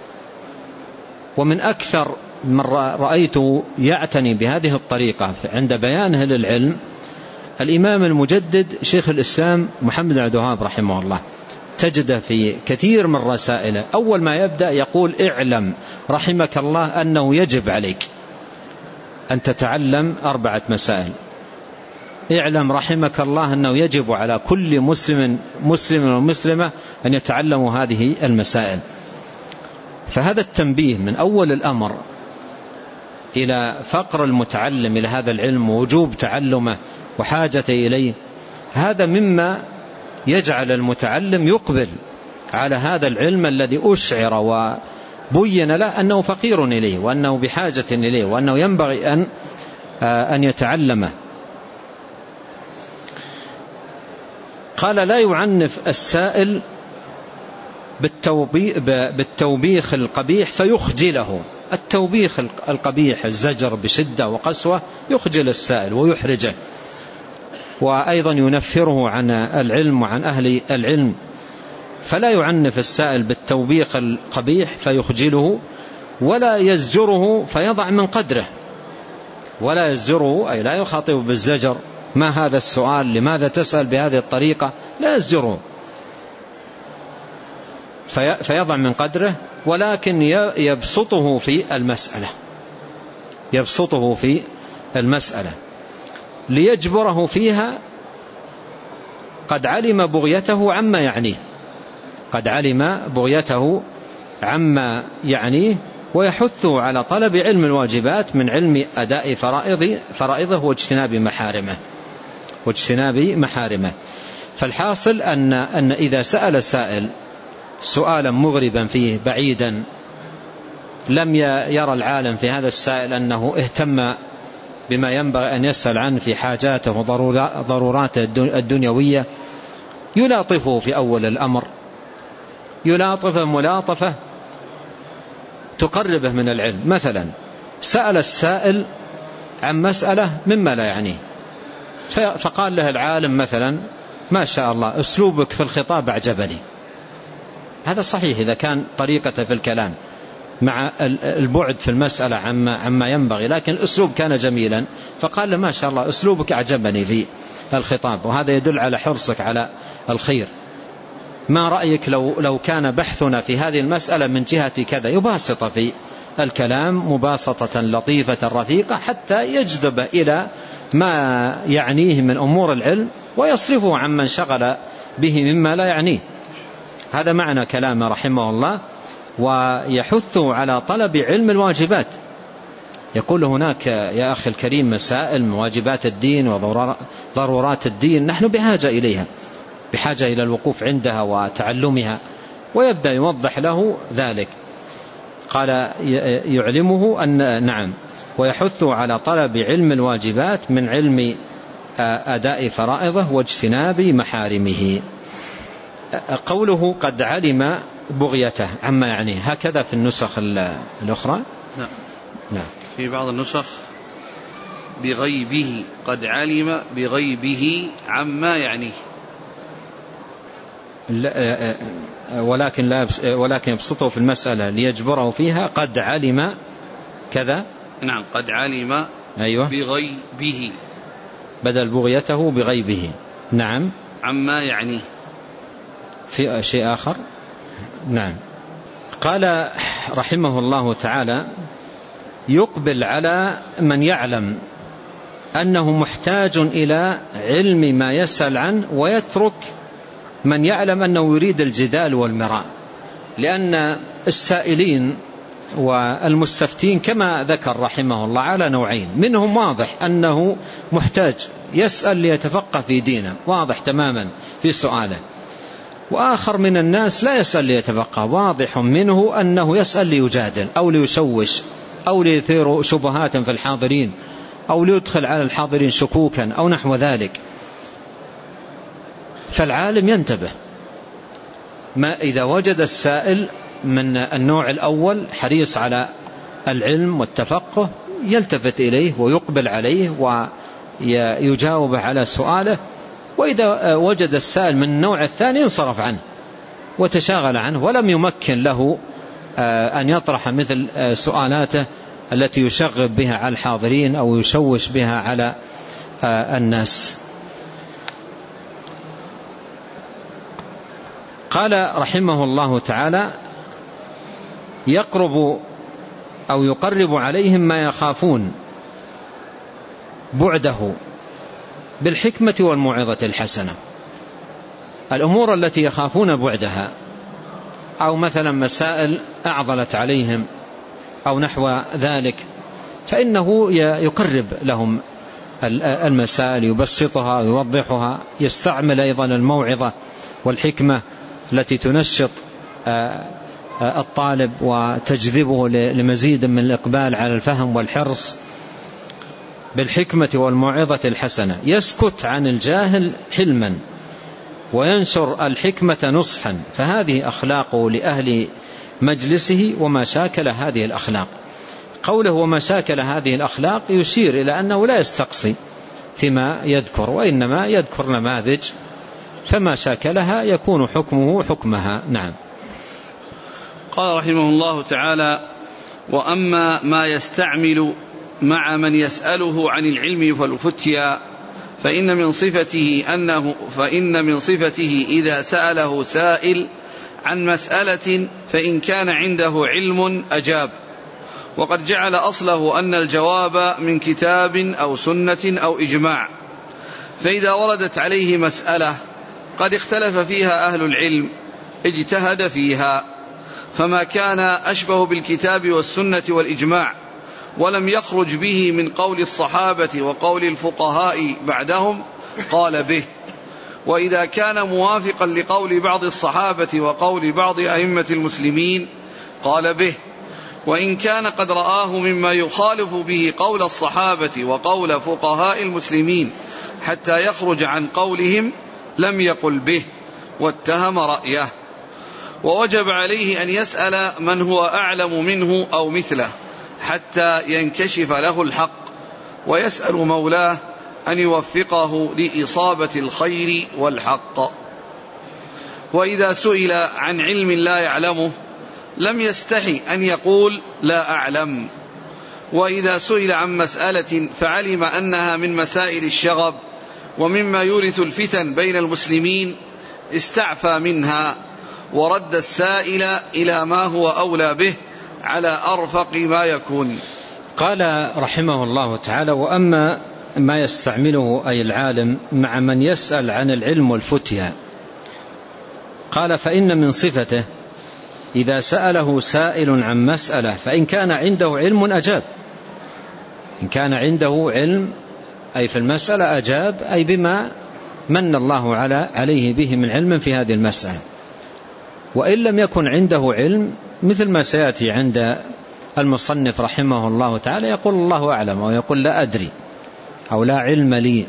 ومن أكثر من رأيته يعتني بهذه الطريقة عند بيانه للعلم الإمام المجدد شيخ الإسلام محمد بن عبد الوهاب رحمه الله. تجده في كثير من رسائله أول ما يبدأ يقول: اعلم رحمك الله أنه يجب عليك أن تتعلم أربعة مسائل. اعلم رحمك الله أنه يجب على كل مسلم مسلم ومسلمة أن يتعلموا هذه المسائل. فهذا التنبيه من أول الأمر إلى فقر المتعلم إلى هذا العلم ووجوب تعلمه وحاجته إليه، هذا مما يجعل المتعلم يقبل على هذا العلم الذي أشعر وبين له أنه فقير إليه وأنه بحاجة إليه وأنه ينبغي أن أن يتعلمه. قال: لا يعنف السائل بالتوبيخ القبيح فيخجله. التوبيخ القبيح الزجر بشدة وقسوة يخجل السائل ويحرجه، وأيضا ينفره عن العلم وعن أهل العلم. فلا يعنف السائل بالتوبيخ القبيح فيخجله، ولا يزجره فيضع من قدره. ولا يزجره أي لا يخاطب بالزجر: ما هذا السؤال؟ لماذا تسأل بهذه الطريقة؟ لا يزجره، في فيضع من قدره، ولكن يبسطه في المسألة يبسطه في المسألة ليجبره فيها، قد علم بغيته عما يعنيه قد علم بغيته عما يعنيه ويحثه على طلب علم الواجبات من علم أداء فرائض فرائضه واجتناب محارمه واجتناب محارمه فالحاصل أن, أن إذا سأل سائل سؤالا مغربا فيه بعيدا، لم يرى العالم في هذا السائل أنه اهتم بما ينبغي أن يسأل عنه في حاجاته وضروراته الدنيوية، يلاطفه في أول الأمر، يلاطفه ملاطفة تقربه من العلم. مثلا سأل السائل عن مسألة مما لا يعنيه، فقال له العالم مثلا: ما شاء الله أسلوبك في الخطاب أعجبني. هذا صحيح إذا كان طريقته في الكلام مع البعد في المسألة عما, عما ينبغي، لكن الأسلوب كان جميلا، فقال له: ما شاء الله أسلوبك أعجبني في الخطاب، وهذا يدل على حرصك على الخير. ما رأيك لو, لو كان بحثنا في هذه المسألة من جهة كذا؟ يباسط في الكلام مباسطة لطيفة رفيقة حتى يجذب إلى ما يعنيه من أمور العلم ويصرفه عمن شغل به مما لا يعنيه. هذا معنى كلامه رحمه الله. ويحثه على طلب علم الواجبات، يقول هناك يا أخي الكريم مسائل من واجبات الدين وضرورات الدين نحن بحاجة إليها، بحاجة إلى الوقوف عندها وتعلمها، ويبدأ يوضح له ذلك. قال يعلمه أن نعم ويحثه على طلب علم الواجبات من علم أداء فرائضه واجتناب محارمه. قوله قد علم بغيته عما يعني، هكذا في النسخ الأخرى؟ نعم. نعم. في بعض النسخ بغيبه، قد علم بغيبه عما يعنيه، ولكن لا ولكن يبسطه في المسألة ليجبره فيها. قد علم كذا. نعم. قد علم أيوة بغيبه بدل بغيته بغيبه. نعم. عما يعنيه في شيء آخر. نعم. قال رحمه الله تعالى: يقبل على من يعلم أنه محتاج إلى علم ما يسأل عنه، ويترك من يعلم أنه يريد الجدال والمراء، لأن السائلين والمستفتين كما ذكر رحمه الله على نوعين: منهم واضح أنه محتاج يسأل ليتفقه في دينه، واضح تماما في سؤاله، وآخر من الناس لا يسأل ليتفقه، واضح منه أنه يسأل ليجادل أو ليشوش أو ليثير شبهات في الحاضرين أو ليدخل على الحاضرين شكوكا أو نحو ذلك. فالعالم ينتبه، ما إذا وجد السائل من النوع الأول حريص على العلم والتفقه يلتفت إليه ويقبل عليه ويجاوب على سؤاله، وإذا وجد السائل من النوع الثاني انصرف عنه وتشاغل عنه ولم يمكن له أن يطرح مثل سؤالاته التي يشغب بها على الحاضرين أو يشوش بها على الناس. قال رحمه الله تعالى: يقرب أو يقرب عليهم ما يخافون بعده بالحكمة والموعظة الحسنة. الأمور التي يخافون بعدها، أو مثلا مسائل أعضلت عليهم أو نحو ذلك، فإنه يقرب لهم المسائل، يبسطها ويوضحها، يستعمل أيضا الموعظة والحكمة التي تنشط الطالب وتجذبه لمزيد من الإقبال على الفهم والحرص بالحكمة والموعظة الحسنة. يسكت عن الجاهل حلما وينشر الحكمة نصحا، فهذه أخلاقه لأهل مجلسه وما شاكل هذه الأخلاق. قوله وما شاكل هذه الأخلاق يشير إلى أنه لا يستقصي فيما يذكر، وإنما يذكر نماذج، فما شاكلها يكون حكمه حكمها. نعم. قال رحمه الله تعالى: وأما ما يستعمل مع من يسأله عن العلم والفتيا فإن من صفته أنه فإن من صفته إذا سأله سائل عن مسألة فإن كان عنده علم أجاب، وقد جعل أصله أن الجواب من كتاب أو سنة أو إجماع، فإذا وردت عليه مسألة قد اختلف فيها أهل العلم اجتهد فيها، فما كان أشبه بالكتاب والسنة والإجماع ولم يخرج به من قول الصحابة وقول الفقهاء بعدهم قال به، وإذا كان موافقا لقول بعض الصحابة وقول بعض أئمة المسلمين قال به، وإن كان قد رآه مما يخالف به قول الصحابة وقول فقهاء المسلمين حتى يخرج عن قولهم لم يقل به واتهم رأيه. ووجب عليه أن يسأل من هو أعلم منه أو مثله حتى ينكشف له الحق، ويسأل مولاه أن يوفقه لإصابة الخير والحق. وإذا سئل عن علم لا يعلمه لم يستحي أن يقول لا أعلم، وإذا سئل عن مسألة فعلم أنها من مسائل الشغب ومما يورث الفتن بين المسلمين استعفى منها ورد السائل إلى ما هو أولى به على أرفق ما يكون. قال رحمه الله تعالى: وأما ما يستعمله أي العالم مع من يسأل عن العلم والفتيا، قال: فإن من صفته إذا سأله سائل عن مسألة فإن كان عنده علم أجاب، إن كان عنده علم أي في المسألة أجاب، أي بما من الله على عليه به من علم في هذه المسألة. وإن لم يكن عنده علم مثل ما سيأتي عند المصنف رحمه الله تعالى يقول الله أعلم، أو يقول لا أدري، أو لا علم لي.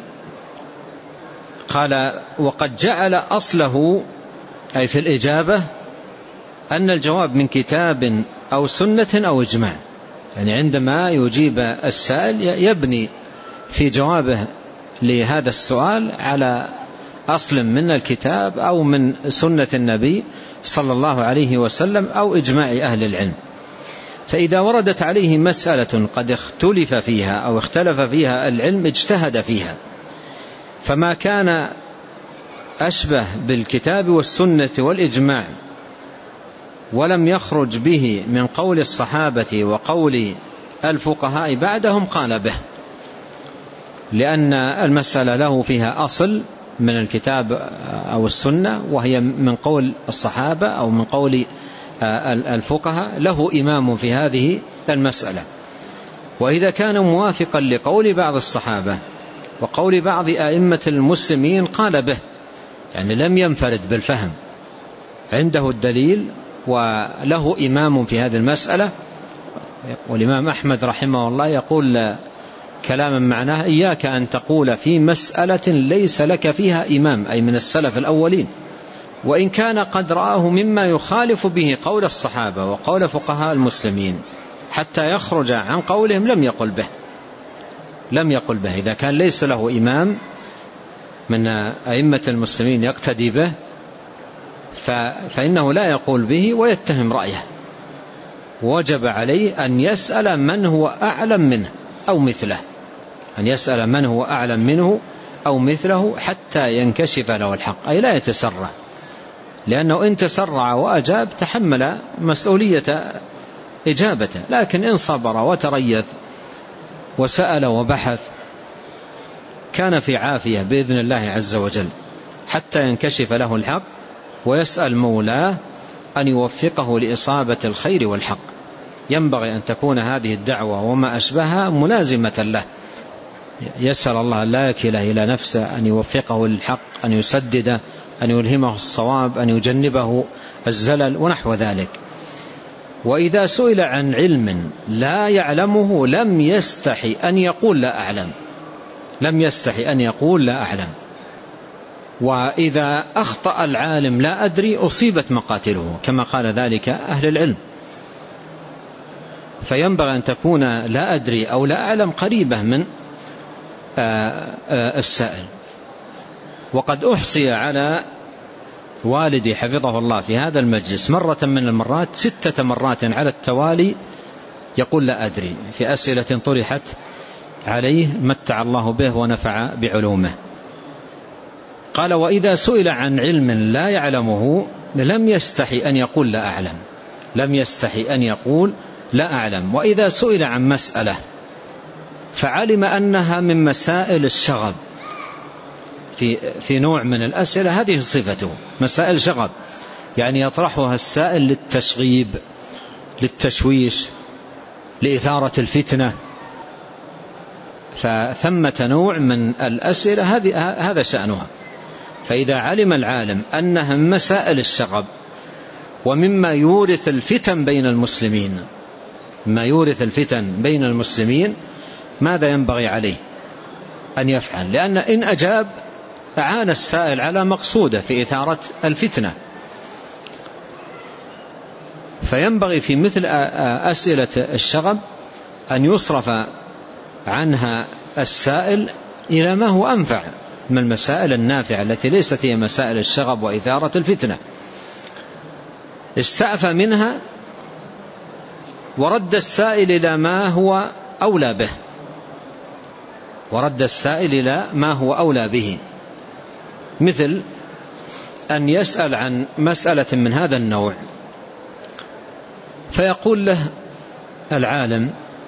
قال: وقد جعل أصله أي في الإجابة أن الجواب من كتاب أو سنة أو إجماع، يعني عندما يجيب السائل يبني في جوابه لهذا السؤال على أصل من الكتاب أو من سنة النبي صلى الله عليه وسلم أو إجماع أهل العلم. فإذا وردت عليه مسألة قد اختلف فيها أو اختلف فيها العلم اجتهد فيها، فما كان أشبه بالكتاب والسنة والإجماع ولم يخرج به من قول الصحابة وقول الفقهاء بعدهم قال به، لأن المسألة له فيها أصل من الكتاب أو السنة، وهي من قول الصحابة أو من قول الفقهاء، له إمام في هذه المسألة. وإذا كان موافقا لقول بعض الصحابة وقول بعض أئمة المسلمين قال به، يعني لم ينفرد بالفهم، عنده الدليل وله إمام في هذه المسألة. والإمام أحمد رحمه الله يقول كلاما معناه: إياك أن تقول في مسألة ليس لك فيها إمام، أي من السلف الأولين، وإن كان قد رآه مما يخالف به قول الصحابة وقول فقهاء المسلمين حتى يخرج عن قولهم لم يقل به، لم يقل به. إذا كان ليس له إمام من أئمة المسلمين يقتدي به فإنه لا يقول به ويتهم رأيه، وجب عليه أن يسأل من هو أعلم منه أو مثله، أن يسأل من هو أعلم منه أو مثله حتى ينكشف له الحق، أي لا يتسرع، لأنه إن تسرع وأجاب تحمل مسؤولية إجابته، لكن إن صبر وتريث وسأل وبحث كان في عافية بإذن الله عز وجل حتى ينكشف له الحق، ويسأل مولاه أن يوفقه لإصابة الخير والحق. ينبغي أن تكون هذه الدعوة وما أشبهها ملازمة له، يسأل الله لا يكل إلى نفسه، أن يوفقه للحق، أن يسدده، أن يلهمه الصواب، أن يجنبه الزلل ونحو ذلك. وإذا سئل عن علم لا يعلمه لم يستحي أن يقول لا أعلم، لم يستحي أن يقول لا أعلم. وإذا أخطأ العالم لا أدري أصيبت مقاتله، كما قال ذلك أهل العلم. فينبغي أن تكون لا أدري أو لا أعلم قريبة من السائل. وقد أحصي على والدي حفظه الله في هذا المجلس مرة من المرات ستة مرات على التوالي يقول لا أدري في أسئلة طرحت عليه متع الله به ونفع بعلومه. قال: وإذا سئل عن علم لا يعلمه لم يستحي أن يقول لا أعلم، لم يستحي أن يقول لا أعلم. وإذا سئل عن مسألة فعلم أنها من مسائل الشغب في, في نوع من الأسئلة، هذه صفته مسائل شغب، يعني يطرحها السائل للتشغيب، للتشويش، لإثارة الفتنة، فثمة نوع من الأسئلة هذه هذا شأنها. فإذا علم العالم أنها من مسائل الشغب ومما يورث الفتن بين المسلمين، ما يورث الفتن بين المسلمين، ماذا ينبغي عليه أن يفعل؟ لأن إن أجاب أعان السائل على مقصوده في إثارة الفتنة. فينبغي في مثل أسئلة الشغب أن يصرف عنها السائل إلى ما هو أنفع من المسائل النافعة التي ليست هي مسائل الشغب وإثارة الفتنة. استعفى منها ورد السائل إلى ما هو أولى به، ورد السائل إلى ما هو أولى به، مثل أن يسأل عن مسألة من هذا النوع فيقول له العالم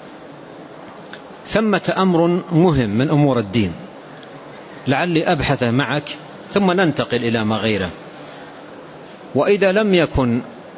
ثمة أمر مهم من أمور الدين لعلي أبحث معك ثم ننتقل إلى ما غيره. وإذا لم يكن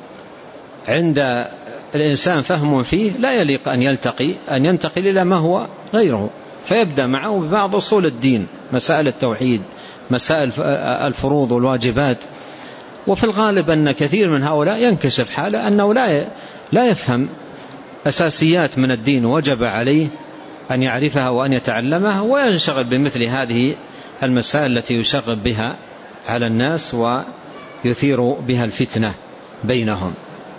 عند الإنسان فهم فيه لا يليق أن يلتقي أن ينتقل إلى ما هو غيره، فيبدأ معه ببعض أصول الدين، مسائل التوحيد، مسائل الفروض والواجبات. وفي الغالب أن كثير من هؤلاء ينكشف حاله أنه لا لا يفهم أساسيات من الدين وجب عليه أن يعرفها وأن يتعلمها، وينشغل بمثل هذه المسائل التي يشغب بها على الناس ويثير بها الفتنة بينهم.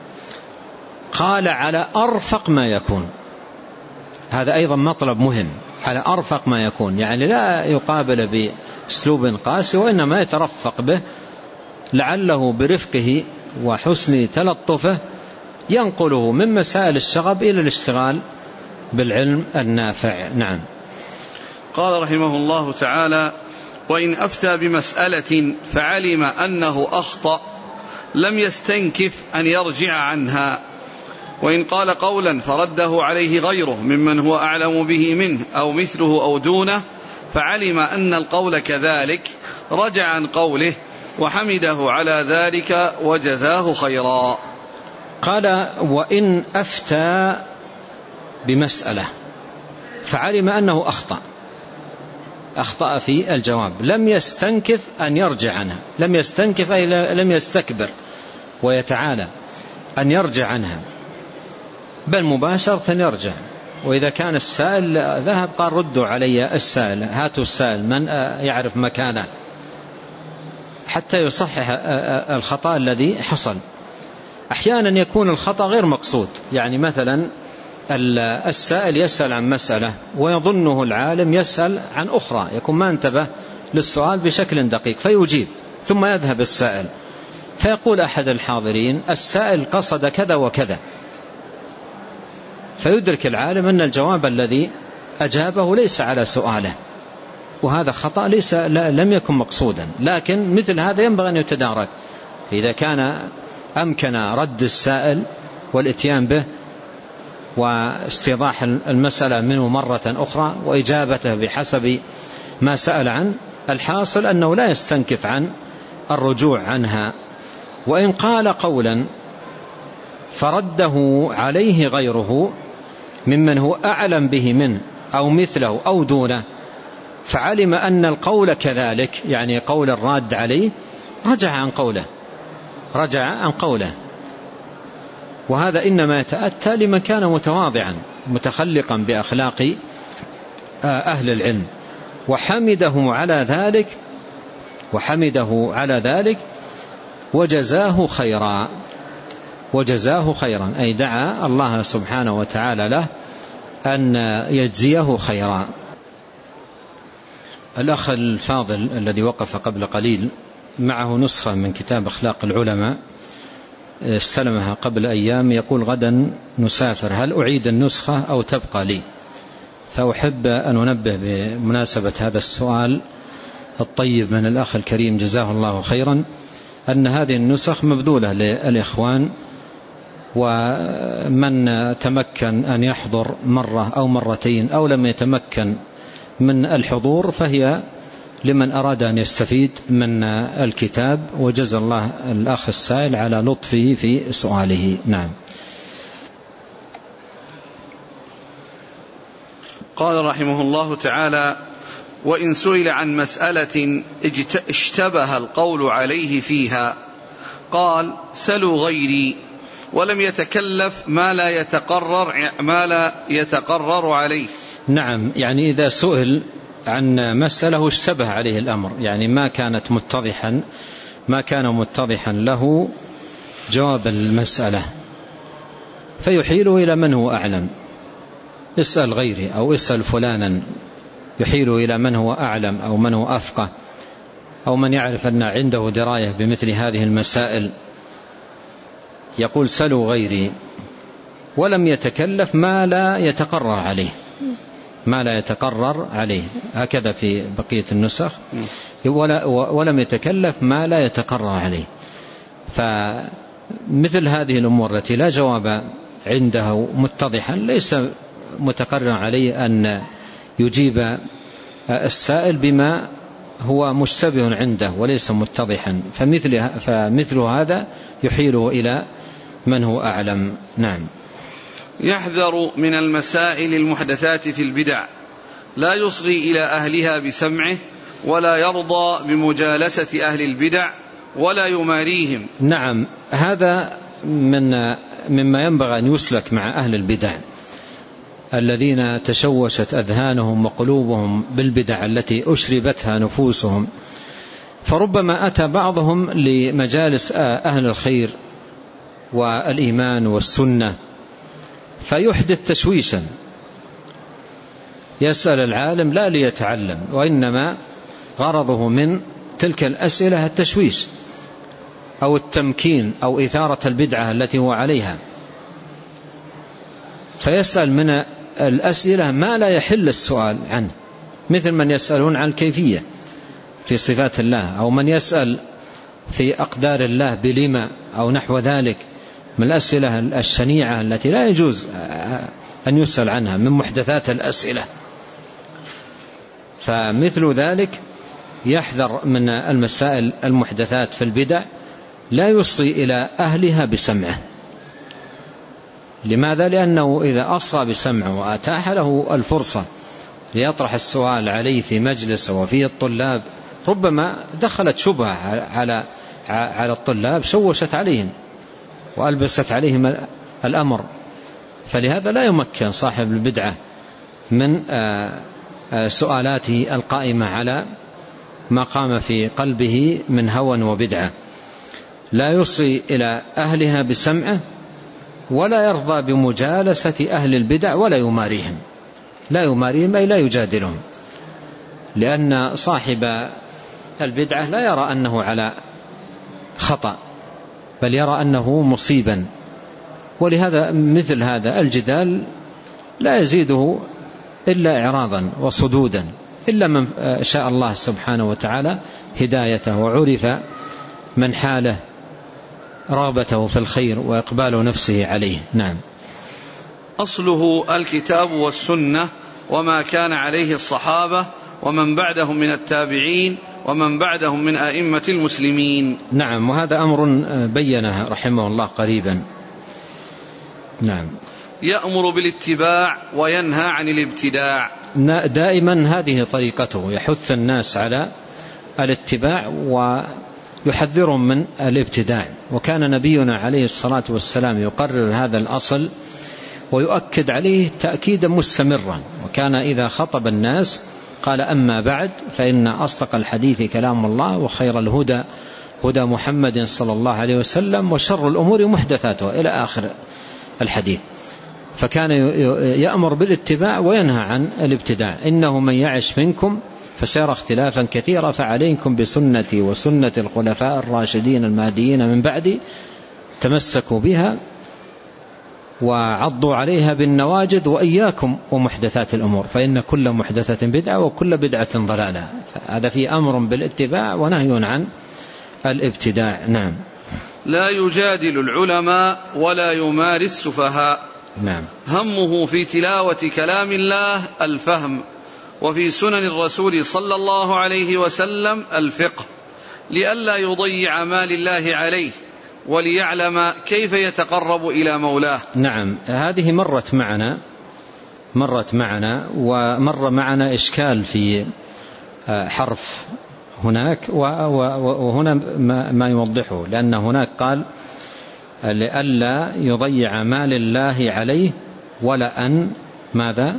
قال على أرفق ما يكون، هذا أيضا مطلب مهم، على أرفق ما يكون، يعني لا يقابل بأسلوب قاسي وإنما يترفق به، لعله برفقه وحسن تلطفه ينقله من مسائل الشغب إلى الاشتغال بالعلم النافع. نعم. قال رحمه الله تعالى: وإن أفتى بمسألة فعلم أنه أخطأ لم يستنكف أن يرجع عنها، وإن قال قولا فرده عليه غيره ممن هو أعلم به منه أو مثله أو دونه فعلم أن القول كذلك رجع عن قوله وحمده على ذلك وجزاه خيرا. قال: وإن أفتى بمسألة فعلم أنه أخطأ أخطأ في الجواب لم يستنكف أن يرجع عنها، لم يستنكف أي لم يستكبر ويتعالى أن يرجع عنها، بل مباشرة يرجع. وإذا كان السائل ذهب قال: ردوا علي السائل، هاتوا السائل من يعرف مكانه حتى يصحح الخطأ الذي حصل. أحيانا يكون الخطأ غير مقصود، يعني مثلا السائل يسأل عن مسألة ويظنه العالم يسأل عن أخرى، يكون ما انتبه للسؤال بشكل دقيق فيجيب، ثم يذهب السائل فيقول أحد الحاضرين: السائل قصد كذا وكذا، فيدرك العالم أن الجواب الذي أجابه ليس على سؤاله، وهذا خطأ ليس لم يكن مقصودا. لكن مثل هذا ينبغي أن يتدارك، إذا كان أمكن رد السائل والإتيان به واستيضاح المسألة منه مرة أخرى وإجابته بحسب ما سأل عنه، الحاصل أنه لا يستنكف عن الرجوع عنها. وإن قال قولا فرده عليه غيره ممن هو أعلم به منه أو مثله أو دونه فعلم أن القول كذلك، يعني قول الراد عليه، رجع عن قوله رجع عن قوله وهذا إنما يتأتى لمن كان متواضعا متخلقا بأخلاق أهل العلم. وحمده على ذلك وحمده على ذلك وجزاه خيرا وجزاه خيرا أي دعا الله سبحانه وتعالى له أن يجزيه خيرا. الأخ الفاضل الذي وقف قبل قليل معه نسخة من كتاب أخلاق العلماء، استلمها قبل أيام، يقول: غدا نسافر، هل أعيد النسخة أو تبقى لي؟ فأحب أن أنبه بمناسبة هذا السؤال الطيب من الأخ الكريم جزاه الله خيرا أن هذه النسخ مبذولة للإخوان ومن تمكن أن يحضر مرة أو مرتين أو لم يتمكن من الحضور فهي لمن أراد أن يستفيد من الكتاب. وجزا الله الأخ السائل على لطفه في سؤاله. نعم. قال رحمه الله تعالى: وإن سئل عن مسألة اشتبه القول عليه فيها قال: سلوا غيري، ولم يتكلف ما لا يتقرر ما لا يتقرر عليه. نعم، يعني إذا سئل عن مسألة اشتبه عليه الأمر، يعني ما كانت متضحا ما كان متضحا له جواب المسألة، فيحيله إلى من هو أعلم، اسأل غيري أو اسأل فلانا، يحيله إلى من هو أعلم أو من هو أفقه أو من يعرف أن عنده دراية بمثل هذه المسائل. يقول: سلوا غيري، ولم يتكلف ما لا يتقرر عليه ما لا يتقرر عليه هكذا في بقية النسخ، ولم يتكلف ما لا يتقرر عليه. فمثل هذه الأمور التي لا جواب عنده متضحا ليس متقرر عليه أن يجيب السائل بما هو مشتبه عنده وليس متضحا، فمثل, فمثل هذا يحيله إلى من هو أعلم. نعم. يحذر من المسائل المحدثات في البدع، لا يصغي إلى أهلها بسمعه، ولا يرضى بمجالسة أهل البدع، ولا يماريهم. نعم، هذا من مما ينبغي أن يسلك مع أهل البدع الذين تشوشت أذهانهم وقلوبهم بالبدع التي أشربتها نفوسهم. فربما أتى بعضهم لمجالس أهل الخير والإيمان والسنة فيحدث تشويشا، يسأل العالم لا ليتعلم، وإنما غرضه من تلك الأسئلة التشويش أو التمكين أو إثارة البدعة التي هو عليها، فيسأل من الأسئلة ما لا يحل السؤال عنه، مثل من يسألون عن الكيفية في صفات الله، أو من يسأل في أقدار الله بلما أو نحو ذلك من الأسئلة الشنيعة التي لا يجوز أن يسأل عنها من محدثات الأسئلة. فمثل ذلك يحذر من المسائل المحدثات في البدع، لا يصغي إلى أهلها بسمعه. لماذا؟ لأنه إذا أصغى بسمعه وأتاح له الفرصة ليطرح السؤال عليه في مجلس وفيه الطلاب، ربما دخلت شبهة على على الطلاب شوشت عليهم وألبست عليهم الأمر. فلهذا لا يمكن صاحب البدعة من سؤالاته القائمة على ما قام في قلبه من هوى وبدعة. لا يصغي إلى أهلها بسمعه، ولا يرضى بمجالسة أهل البدع، ولا يماريهم. لا يماريهم أي لا يجادلهم، لأن صاحب البدعة لا يرى أنه على خطأ، بل يرى أنه مصيبا. ولهذا مثل هذا الجدال لا يزيده إلا إعراضا وصدودا، إلا من شاء الله سبحانه وتعالى هدايته وعرف من حاله رغبته في الخير وإقبال نفسه عليه. نعم. أصله الكتاب والسنة وما كان عليه الصحابة ومن بعدهم من التابعين ومن بعدهم من أئمة المسلمين. نعم، وهذا أمر بينه رحمه الله قريبا. نعم. يأمر بالاتباع وينهى عن الابتداع. دائما هذه طريقته، يحث الناس على الاتباع ويحذرهم من الابتداع. وكان نبينا عليه الصلاة والسلام يقرر هذا الأصل ويؤكد عليه تأكيدا مستمرا. وكان إذا خطب الناس قال: أما بعد فإن أصدق الحديث كلام الله، وخير الهدى هدى محمد صلى الله عليه وسلم، وشر الأمور محدثاتها، إلى آخر الحديث. فكان يأمر بالاتباع وينهى عن الابتداع. إنه من يعش منكم فسيرى اختلافا كثيرا، فعليكم بسنتي وسنة الخلفاء الراشدين المهديين من بعدي، تمسكوا بها وعضوا عليها بالنواجذ، وإياكم ومحدثات الأمور، فإن كل محدثة بدعة وكل بدعة ضلالة. هذا فيه أمر بالاتباع ونهي عن الابتداع. نعم. لا يجادل العلماء ولا يماري السفهاء. نعم. همه في تلاوة كلام الله الفهم، وفي سنن الرسول صلى الله عليه وسلم الفقه، لئلا يضيع ما لله عليه، وليعلم كيف يتقرب إلى مولاه. نعم، هذه مرت معنا مرت معنا ومر معنا إشكال في حرف هناك، وهنا ما يوضحه، لأن هناك قال لئلا يضيع ما لله عليه ولا أن ماذا؟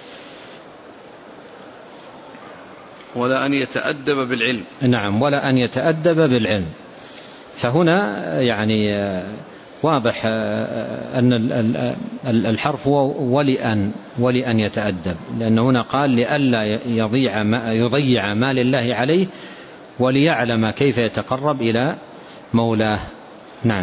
ولا أن يتأدب بالعلم. نعم، ولا أن يتأدب بالعلم. فهنا يعني واضح أن الحرف هو ولأن ولأن يتأدب، لأن هنا قال لئلا يضيع ما يضيع ما لله عليه وليعلم كيف يتقرب إلى مولاه. نعم.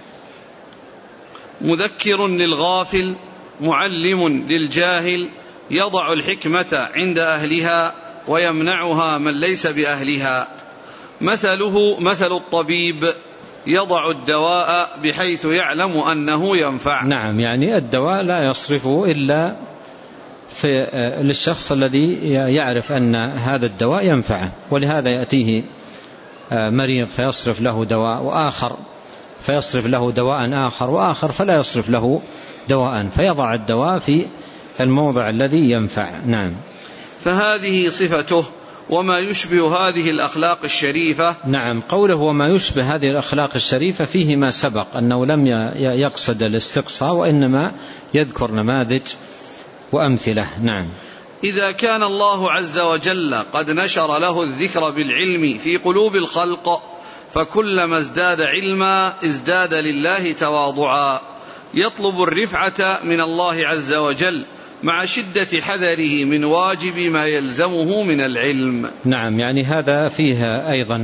مذكر للغافل، معلم للجاهل، يضع الحكمة عند أهلها ويمنعها من ليس بأهلها. مثله مثل الطبيب يضع الدواء بحيث يعلم أنه ينفع. نعم، يعني الدواء لا يصرفه إلا في للشخص الذي يعرف أن هذا الدواء ينفعه، ولهذا يأتيه مريض فيصرف له دواء، وآخر فيصرف له دواء آخر، وآخر فلا يصرف له دواء، فيضع الدواء في الموضع الذي ينفع. نعم. فهذه صفته وما يشبه هذه الأخلاق الشريفة. نعم، قوله وما يشبه هذه الأخلاق الشريفة فيه ما سبق أنه لم يقصد الاستقصاء، وإنما يذكر نماذج وأمثلة. نعم. إذا كان الله عز وجل قد نشر له الذكر بالعلم في قلوب الخلق، فكلما ازداد علما ازداد لله تواضعا، يطلب الرفعة من الله عز وجل مع شدة حذره من واجب ما يلزمه من العلم. نعم، يعني هذا فيه أيضا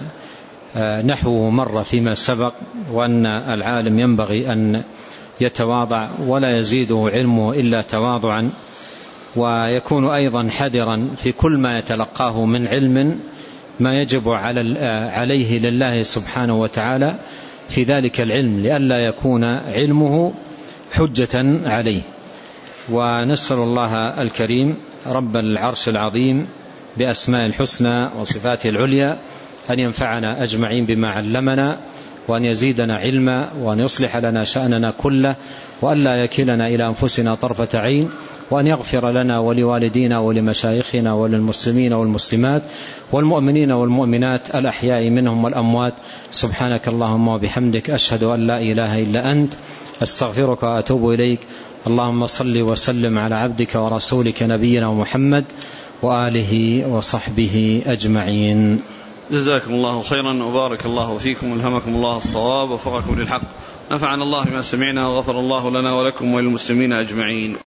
نحو مرة فيما سبق، وأن العالم ينبغي أن يتواضع ولا يزيده علمه إلا تواضعا، ويكون أيضا حذرا في كل ما يتلقاه من علم ما يجب عليه لله سبحانه وتعالى في ذلك العلم، لئلا يكون علمه حجة عليه. ونسأل الله الكريم رب العرش العظيم بأسماء الحسنى وصفاته العليا أن ينفعنا أجمعين بما علمنا، وأن يزيدنا علما، وأن يصلح لنا شأننا كله، وأن لا يكلنا إلى أنفسنا طرفة عين، وأن يغفر لنا ولوالدينا ولمشايخنا وللمسلمين والمسلمات والمؤمنين والمؤمنات الأحياء منهم والأموات. سبحانك اللهم وبحمدك، أشهد أن لا إله إلا أنت، أستغفرك وأتوب إليك. اللهم صل وسلم على عبدك ورسولك نبينا محمد وآله وصحبه أجمعين. جزاكم الله خيرا وبارك الله فيكم، ألهمكم الله الصواب ووفقكم للحق، نفعنا الله بما سمعنا وغفر الله لنا ولكم وللمسلمين أجمعين.